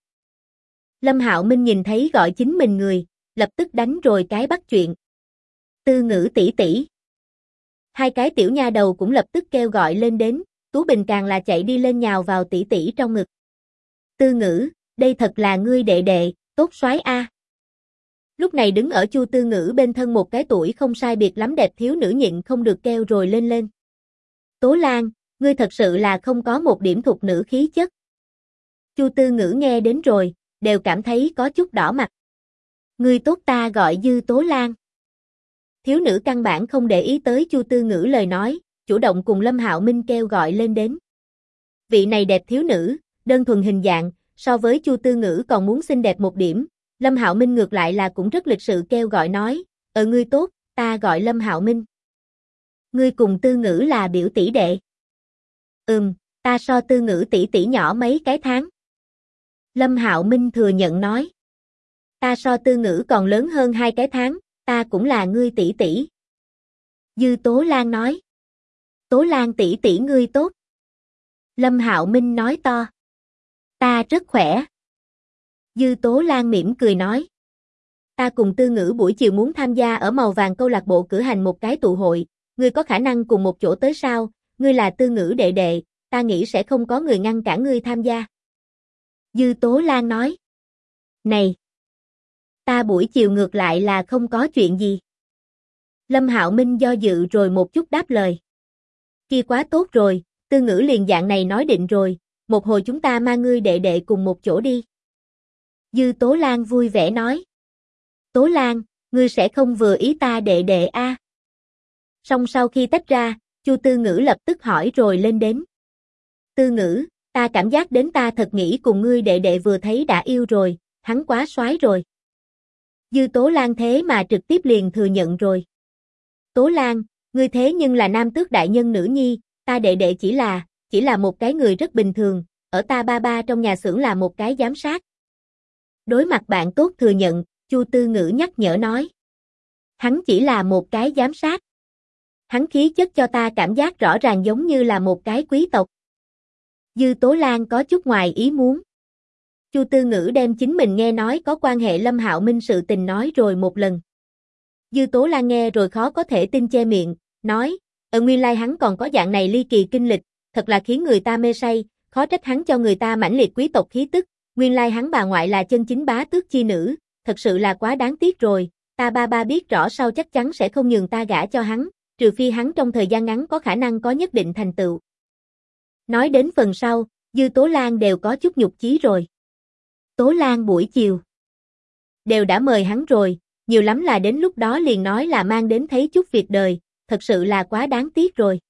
Lâm Hạo Minh nhìn thấy gọi chính mình người, lập tức đánh rồi cái bắt chuyện. Tư Ngữ tỷ tỷ. 2 cái tiểu nha đầu cũng lập tức kêu gọi lên đến, Tú Bình càng là chạy đi lên nhào vào tỷ tỷ trong ngực. Tư Ngữ, đây thật là ngươi đệ đệ, tốt soái a. Lúc này đứng ở Chu Tư Ngữ bên thân một cái tuổi không sai biệt lắm đẹp thiếu nữ nhịn không được kêu rồi lên lên. Tố Lan, ngươi thật sự là không có một điểm thục nữ khí chất. Chu Tư Ngữ nghe đến rồi, đều cảm thấy có chút đỏ mặt. Ngươi tốt, ta gọi Dư Tố Lan. Thiếu nữ căn bản không để ý tới Chu Tư Ngữ lời nói, chủ động cùng Lâm Hạo Minh kêu gọi lên đến. Vị này đẹp thiếu nữ, đơn thuần hình dạng, so với Chu Tư Ngữ còn muốn xinh đẹp một điểm, Lâm Hạo Minh ngược lại là cũng rất lịch sự kêu gọi nói, ngươi tốt, ta gọi Lâm Hạo Minh. Ngươi cùng Tư Ngữ là biểu tỷ đệ. Ta so Tư Ngữ tỷ tỷ nhỏ mấy cái tháng. Lâm Hạo Minh thừa nhận nói. Ta so Tư Ngữ còn lớn hơn 2 cái tháng, ta cũng là ngươi tỷ tỷ. Dư Tố Lan nói. Tố Lan tỷ tỷ ngươi tốt. Lâm Hạo Minh nói to. Ta rất khỏe. Dư Tố Lan mỉm cười nói. Ta cùng Tư Ngữ buổi chiều muốn tham gia ở Màu Vàng câu lạc bộ cử hành một cái tụ hội, ngươi có khả năng cùng một chỗ tới sao? Ngươi là Tư Ngữ đệ đệ, ta nghĩ sẽ không có người ngăn cản ngươi tham gia. Dư Tố Lan nói. Này! Ta buổi chiều ngược lại là không có chuyện gì. Lâm Hạo Minh do dự rồi một chút đáp lời. Kia quá tốt rồi, Tư Ngữ liền dạng này nói định rồi, một hồi chúng ta mang ngươi đệ đệ cùng một chỗ đi. Dư Tố Lan vui vẻ nói. Tố Lan, ngươi sẽ không vừa ý ta đệ đệ a? Song sau khi tách ra, Chu Tư Ngữ lập tức hỏi rồi lên đến. Tư Ngữ, ta cảm giác đến ta thật nghĩ cùng ngươi đệ đệ vừa thấy đã yêu rồi, hắn quá soái rồi. Dư Tố Lan thế mà trực tiếp liền thừa nhận rồi. Tố Lan, ngươi thế nhưng là nam tước đại nhân nữ nhi, ta đệ đệ chỉ là một cái người rất bình thường, ở ta ba ba trong nhà xưởng là một cái giám sát. Đối mặt bạn tốt thừa nhận, Chu Tư Ngữ nhắc nhở nói. Hắn chỉ là một cái giám sát. Hắn khí chất cho ta cảm giác rõ ràng giống như là một cái quý tộc. Dư Tố Lan có chút ngoài ý muốn. Chu Tư Ngữ đem chính mình nghe nói có quan hệ Lâm Hạo Minh sự tình nói rồi một lần. Dư Tố Lan nghe rồi khó có thể tin che miệng, nói, nguyên lai hắn còn có dạng này ly kỳ kinh lịch, thật là khiến người ta mê say, khó trách hắn cho người ta mãnh liệt quý tộc khí tức, nguyên lai hắn bà ngoại là chân chính bá tước chi nữ, thật sự là quá đáng tiếc rồi, ta ba ba biết rõ sau chắc chắn sẽ không nhường ta gả cho hắn, trừ phi hắn trong thời gian ngắn có khả năng có nhất định thành tựu. Nói đến phần sau, Dư Tố Lan đều có chút nhục chí rồi. Tố Lan buổi chiều đều đã mời hắn rồi, nhiều lắm là đến lúc đó liền nói là mang đến thấy chút việc đời, thật sự là quá đáng tiếc rồi.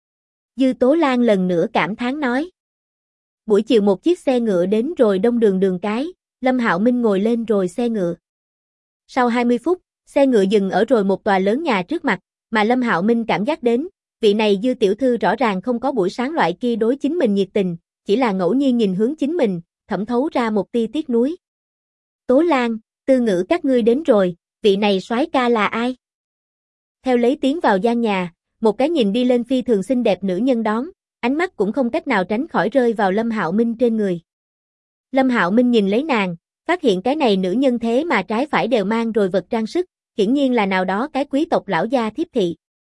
Dư Tố Lan lần nữa cảm thán nói. Buổi chiều một chiếc xe ngựa đến rồi đông đường đường cái, Lâm Hạo Minh ngồi lên rồi xe ngựa. Sau 20 phút, xe ngựa dừng ở rồi một tòa lớn nhà trước mặt, mà Lâm Hạo Minh cảm giác đến, vị này Dư tiểu thư rõ ràng không có buổi sáng loại kia đối chính mình nhiệt tình, chỉ là ngẫu nhiên nhìn hướng chính mình, thẩm thấu ra một tia tiếc nuối. Tố Lan, Tư Ngữ các ngươi đến rồi, vị này soái ca là ai? Theo lấy tiến vào gian nhà, một cái nhìn đi lên phi thường xinh đẹp nữ nhân đón, ánh mắt cũng không cách nào tránh khỏi rơi vào Lâm Hạo Minh trên người. Lâm Hạo Minh nhìn lấy nàng, phát hiện cái này nữ nhân thế mà trái phải đều mang rồi vật trang sức, hiển nhiên là nào đó cái quý tộc lão gia thiếp thị.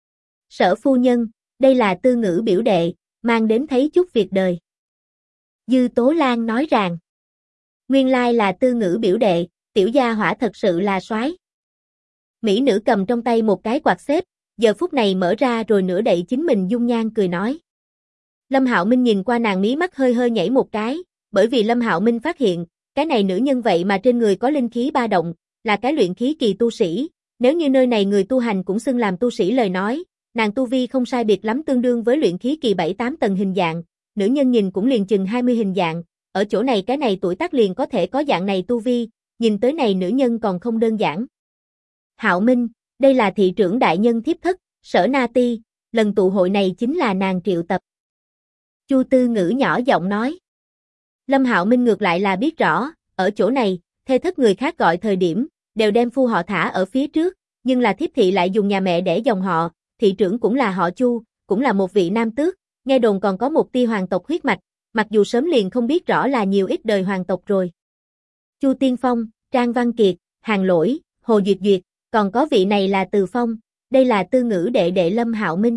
Sở phu nhân, đây là Tư Ngữ biểu đệ, mang đến thấy chút việc đời. Dư Tố Lan nói rằng, nguyên lai là Tư Ngữ biểu đệ, tiểu gia hỏa thật sự là soái. Mỹ nữ cầm trong tay một cái quạt xếp, giờ phút này mở ra rồi nửa đậy chính mình dung nhan cười nói. Lâm Hạo Minh nhìn qua nàng mí mắt hơi hơi nhảy một cái, bởi vì Lâm Hạo Minh phát hiện, cái này nữ nhân vậy mà trên người có linh khí ba động, là cái luyện khí kỳ tu sĩ, nếu như nơi này người tu hành cũng xưng làm tu sĩ lời nói, nàng tu vi không sai biệt lắm tương đương với luyện khí kỳ 7-8 tầng hình dạng, nữ nhân nhìn cũng liền chừng 20 hình dạng, ở chỗ này cái này tuổi tác liền có thể có dạng này tu vi, nhìn tới này nữ nhân còn không đơn giản. Hạo Minh, đây là thị trưởng đại nhân thiếp thất, Sở Na Ti, lần tụ hội này chính là nàng triệu tập. Chu Tư Ngữ nhỏ giọng nói. Lâm Hạo Minh ngược lại là biết rõ, ở chỗ này, thê thất người khác gọi thời điểm, đều đem phu họ thả ở phía trước, nhưng là thiếp thị lại dùng nhà mẹ để dòng họ, thị trưởng cũng là họ Chu, cũng là một vị nam tước, nghe đồn còn có một tia hoàng tộc huyết mạch, mặc dù sớm liền không biết rõ là nhiều ít đời hoàng tộc rồi. Chu Tiên Phong, Trang Văn Kiệt, Hàng Lỗi, Hồ Duyệt Duyệt, còn có vị này là Từ Phong, đây là Tư Ngữ đệ đệ Lâm Hạo Minh.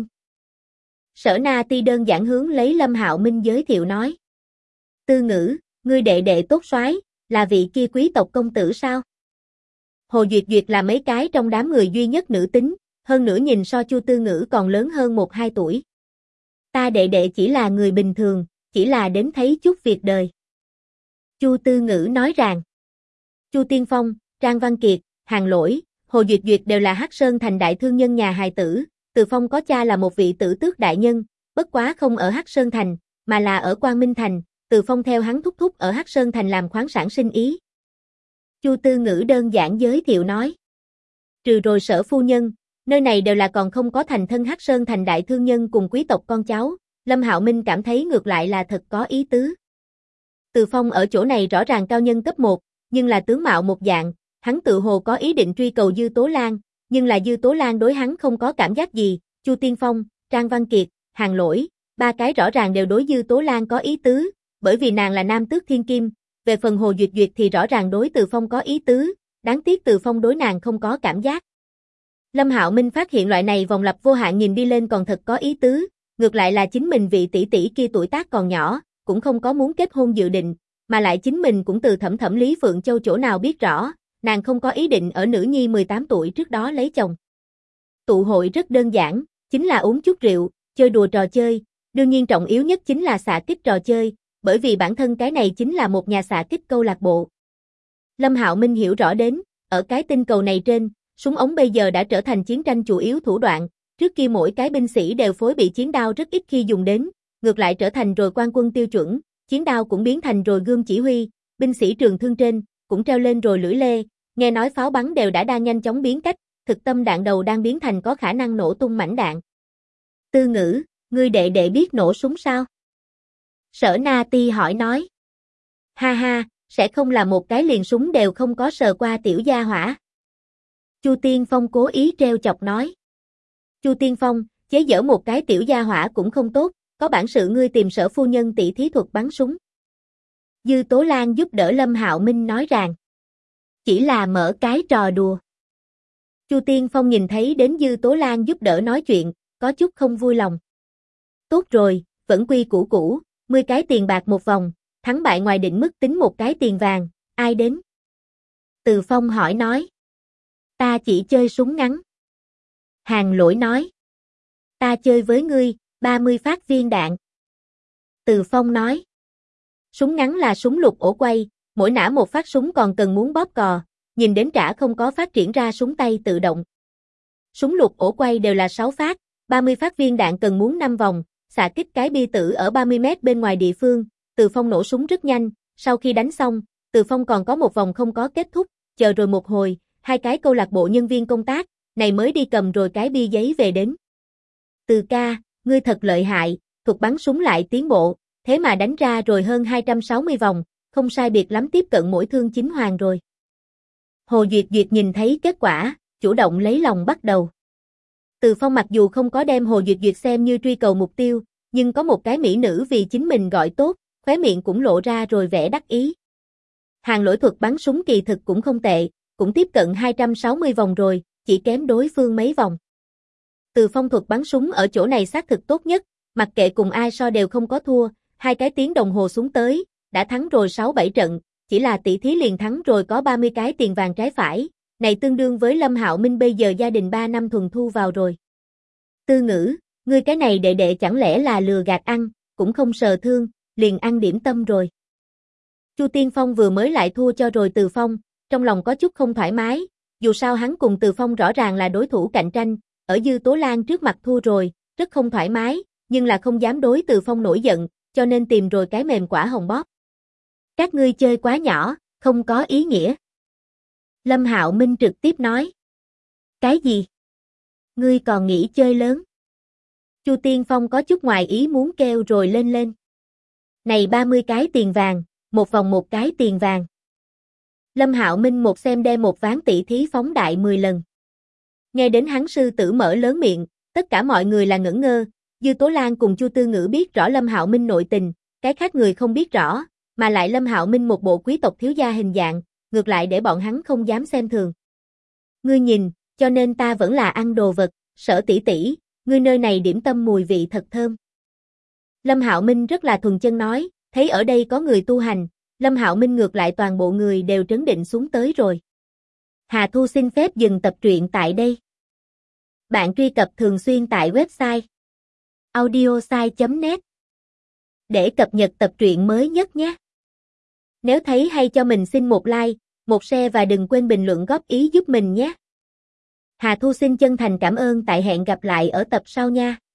Sở Na Ti đơn giản hướng lấy Lâm Hạo Minh giới thiệu nói. Tư Ngữ, ngươi đệ đệ tốt soái, là vị kia quý tộc công tử sao? Hồ Duyệt Duyệt là mấy cái trong đám người duy nhất nữ tính, hơn nữa nhìn so Chu Tư Ngữ còn lớn hơn 1-2 tuổi. Ta đệ đệ chỉ là người bình thường, chỉ là đến thấy chút việc đời. Chu Tư Ngữ nói rằng. Chu Tiên Phong, Trang Văn Kiệt, Hàng Lỗi, Hồ Duyệt Duyệt đều là Hắc Sơn Thành đại thương nhân nhà hài tử, Từ Phong có cha là một vị tử tước đại nhân, bất quá không ở Hắc Sơn Thành, mà là ở Quang Minh Thành, Từ Phong theo hắn thúc thúc ở Hắc Sơn Thành làm khoáng sản sinh ý. Chu Tư Ngữ đơn giản giới thiệu nói. Trừ rồi Sở phu nhân, nơi này đều là còn không có thành thân Hắc Sơn Thành đại thương nhân cùng quý tộc con cháu, Lâm Hạo Minh cảm thấy ngược lại là thật có ý tứ. Từ Phong ở chỗ này rõ ràng cao nhân cấp 1, nhưng là tướng mạo một dạng, hắn tự hồ có ý định truy cầu Dư Tố Lan, nhưng là Dư Tố Lan đối hắn không có cảm giác gì, Chu Tiên Phong, Trang Văn Kiệt, Hàng Lỗi, ba cái rõ ràng đều đối Dư Tố Lan có ý tứ, bởi vì nàng là nam tước thiên kim, về phần Hồ Duyệt Duyệt thì rõ ràng đối Từ Phong có ý tứ, đáng tiếc Từ Phong đối nàng không có cảm giác. Lâm Hạo Minh phát hiện loại này vòng lặp vô hạn nhìn đi lên còn thật có ý tứ, ngược lại là chính mình vị tỷ tỷ kia tuổi tác còn nhỏ, cũng không có muốn kết hôn dự định, mà lại chính mình cũng từ Thẩm Thẩm Lý Phượng Châu chỗ nào biết rõ, nàng không có ý định ở nữ nhi 18 tuổi trước đó lấy chồng. Tụ hội rất đơn giản, chính là uống chút rượu, chơi đùa trò chơi, đương nhiên trọng yếu nhất chính là xạ kích trò chơi, bởi vì bản thân cái này chính là một nhà xạ kích câu lạc bộ. Lâm Hạo Minh hiểu rõ đến, ở cái tinh cầu này trên, súng ống bây giờ đã trở thành chiến tranh chủ yếu thủ đoạn, trước kia mỗi cái binh sĩ đều phối bị chiến đao rất ít khi dùng đến, ngược lại trở thành rồi quan quân tiêu chuẩn, chiến đao cũng biến thành rồi gươm chỉ huy, binh sĩ trường thương trên, cũng treo lên rồi lưỡi lê, nghe nói pháo bắn đều đã nhanh chóng biến cách, thực tâm đạn đầu đang biến thành có khả năng nổ tung mảnh đạn. Tư Ngữ, ngươi đệ đệ biết nổ súng sao? Sở Na Ti hỏi nói. Ha ha, sẽ không là một cái liền súng đều không có sờ qua tiểu gia hỏa. Chu Tiên Phong cố ý treo chọc nói. Chu Tiên Phong, chế giễu một cái tiểu gia hỏa cũng không tốt, có bản sự ngươi tìm Sở phu nhân tỷ thí thuật bắn súng. Dư Tố Lan giúp đỡ Lâm Hạo Minh nói rằng. Chỉ là mở cái trò đùa. Chu Tiên Phong nhìn thấy đến Dư Tố Lan giúp đỡ nói chuyện, có chút không vui lòng. Tốt rồi, vẫn quy củ cũ, 10 cái tiền bạc một vòng, thắng bại ngoài định mức tính một cái tiền vàng, ai đến? Từ Phong hỏi nói. Ta chỉ chơi súng ngắn. Hàng Lỗi nói. Ta chơi với ngươi, 30 phát viên đạn. Từ Phong nói. Súng ngắn là súng lục ổ quay, mỗi nã một phát súng còn cần muốn bóp cò, nhìn đến trả không có phát triển ra súng tay tự động. Súng lục ổ quay đều là 6 phát, 30 phát viên đạn cần muốn 5 vòng, xạ kích cái bia tử ở 30 mét bên ngoài địa phương, Từ Phong nổ súng rất nhanh, sau khi đánh xong, Từ Phong còn có một vòng không có kết thúc, chờ rồi một hồi, hai cái câu lạc bộ nhân viên công tác, này mới đi cầm rồi cái bia giấy về đến. Từ ca, ngươi thật lợi hại, thuật bắn súng lại tiến bộ, thế mà đánh ra rồi hơn 260 vòng, không sai biệt lắm tiếp cận mỗi thương chính hoàng rồi. Hồ Duyệt Duyệt nhìn thấy kết quả, chủ động lấy lòng bắt đầu. Từ Phong mặc dù không có đem Hồ Duyệt Duyệt xem như truy cầu mục tiêu, nhưng có một cái mỹ nữ vì chính mình gọi tốt, khóe miệng cũng lộ ra rồi vẻ đắc ý. Hàng Lỗi thuật bắn súng kỳ thực cũng không tệ, cũng tiếp cận 260 vòng rồi, chỉ kém đối phương mấy vòng. Từ Phong thuật bắn súng ở chỗ này xác thực tốt nhất, mặc kệ cùng ai so đều không có thua, 2 cái tiếng đồng hồ xuống tới, đã thắng rồi 6-7 trận, chỉ là tỷ thí liền thắng rồi có 30 cái tiền vàng trái phải, này tương đương với Lâm Hạo Minh bây giờ gia đình 3 năm thuần thu vào rồi. Tư Ngữ, ngươi cái này đệ đệ chẳng lẽ là lừa gạt ăn, cũng không sờ thương, liền ăn điểm tâm rồi. Chu Tiên Phong vừa mới lại thua cho rồi Từ Phong, trong lòng có chút không thoải mái, dù sao hắn cùng Từ Phong rõ ràng là đối thủ cạnh tranh, ở Dư Tố Lan trước mặt thua rồi, rất không thoải mái, nhưng là không dám đối Từ Phong nổi giận, cho nên tìm rồi cái mềm quả hồng bóp. Các ngươi chơi quá nhỏ, không có ý nghĩa. Lâm Hạo Minh trực tiếp nói. Cái gì? Ngươi còn nghĩ chơi lớn? Chu Tiên Phong có chút ngoài ý muốn kêu rồi lên lên. Này 30 cái tiền vàng, một vòng một cái tiền vàng. Lâm Hạo Minh một xem đem một ván tỷ thí phóng đại 10 lần. Nghe đến hắn sư tử mở lớn miệng, tất cả mọi người là ngẩn ngơ, Dư Tố Lan cùng Chu Tư Ngữ biết rõ Lâm Hạo Minh nội tình, cái khác người không biết rõ, mà lại Lâm Hạo Minh một bộ quý tộc thiếu gia hình dạng, ngược lại để bọn hắn không dám xem thường. Ngươi nhìn, cho nên ta vẫn là ăn đồ vật, Sở tỷ tỷ, ngươi nơi này điểm tâm mùi vị thật thơm. Lâm Hạo Minh rất là thuần chân nói, thấy ở đây có người tu hành, Lâm Hạo Minh ngược lại toàn bộ người đều trấn định xuống tới rồi. Hà Thu xin phép dừng tập truyện tại đây. Bạn truy cập thường xuyên tại website audiosai.net để cập nhật tập truyện mới nhất nhé. Nếu thấy hay cho mình xin một like, một share và đừng quên bình luận góp ý giúp mình nhé. Hà Thu xin chân thành cảm ơn, tại hẹn gặp lại ở tập sau nha.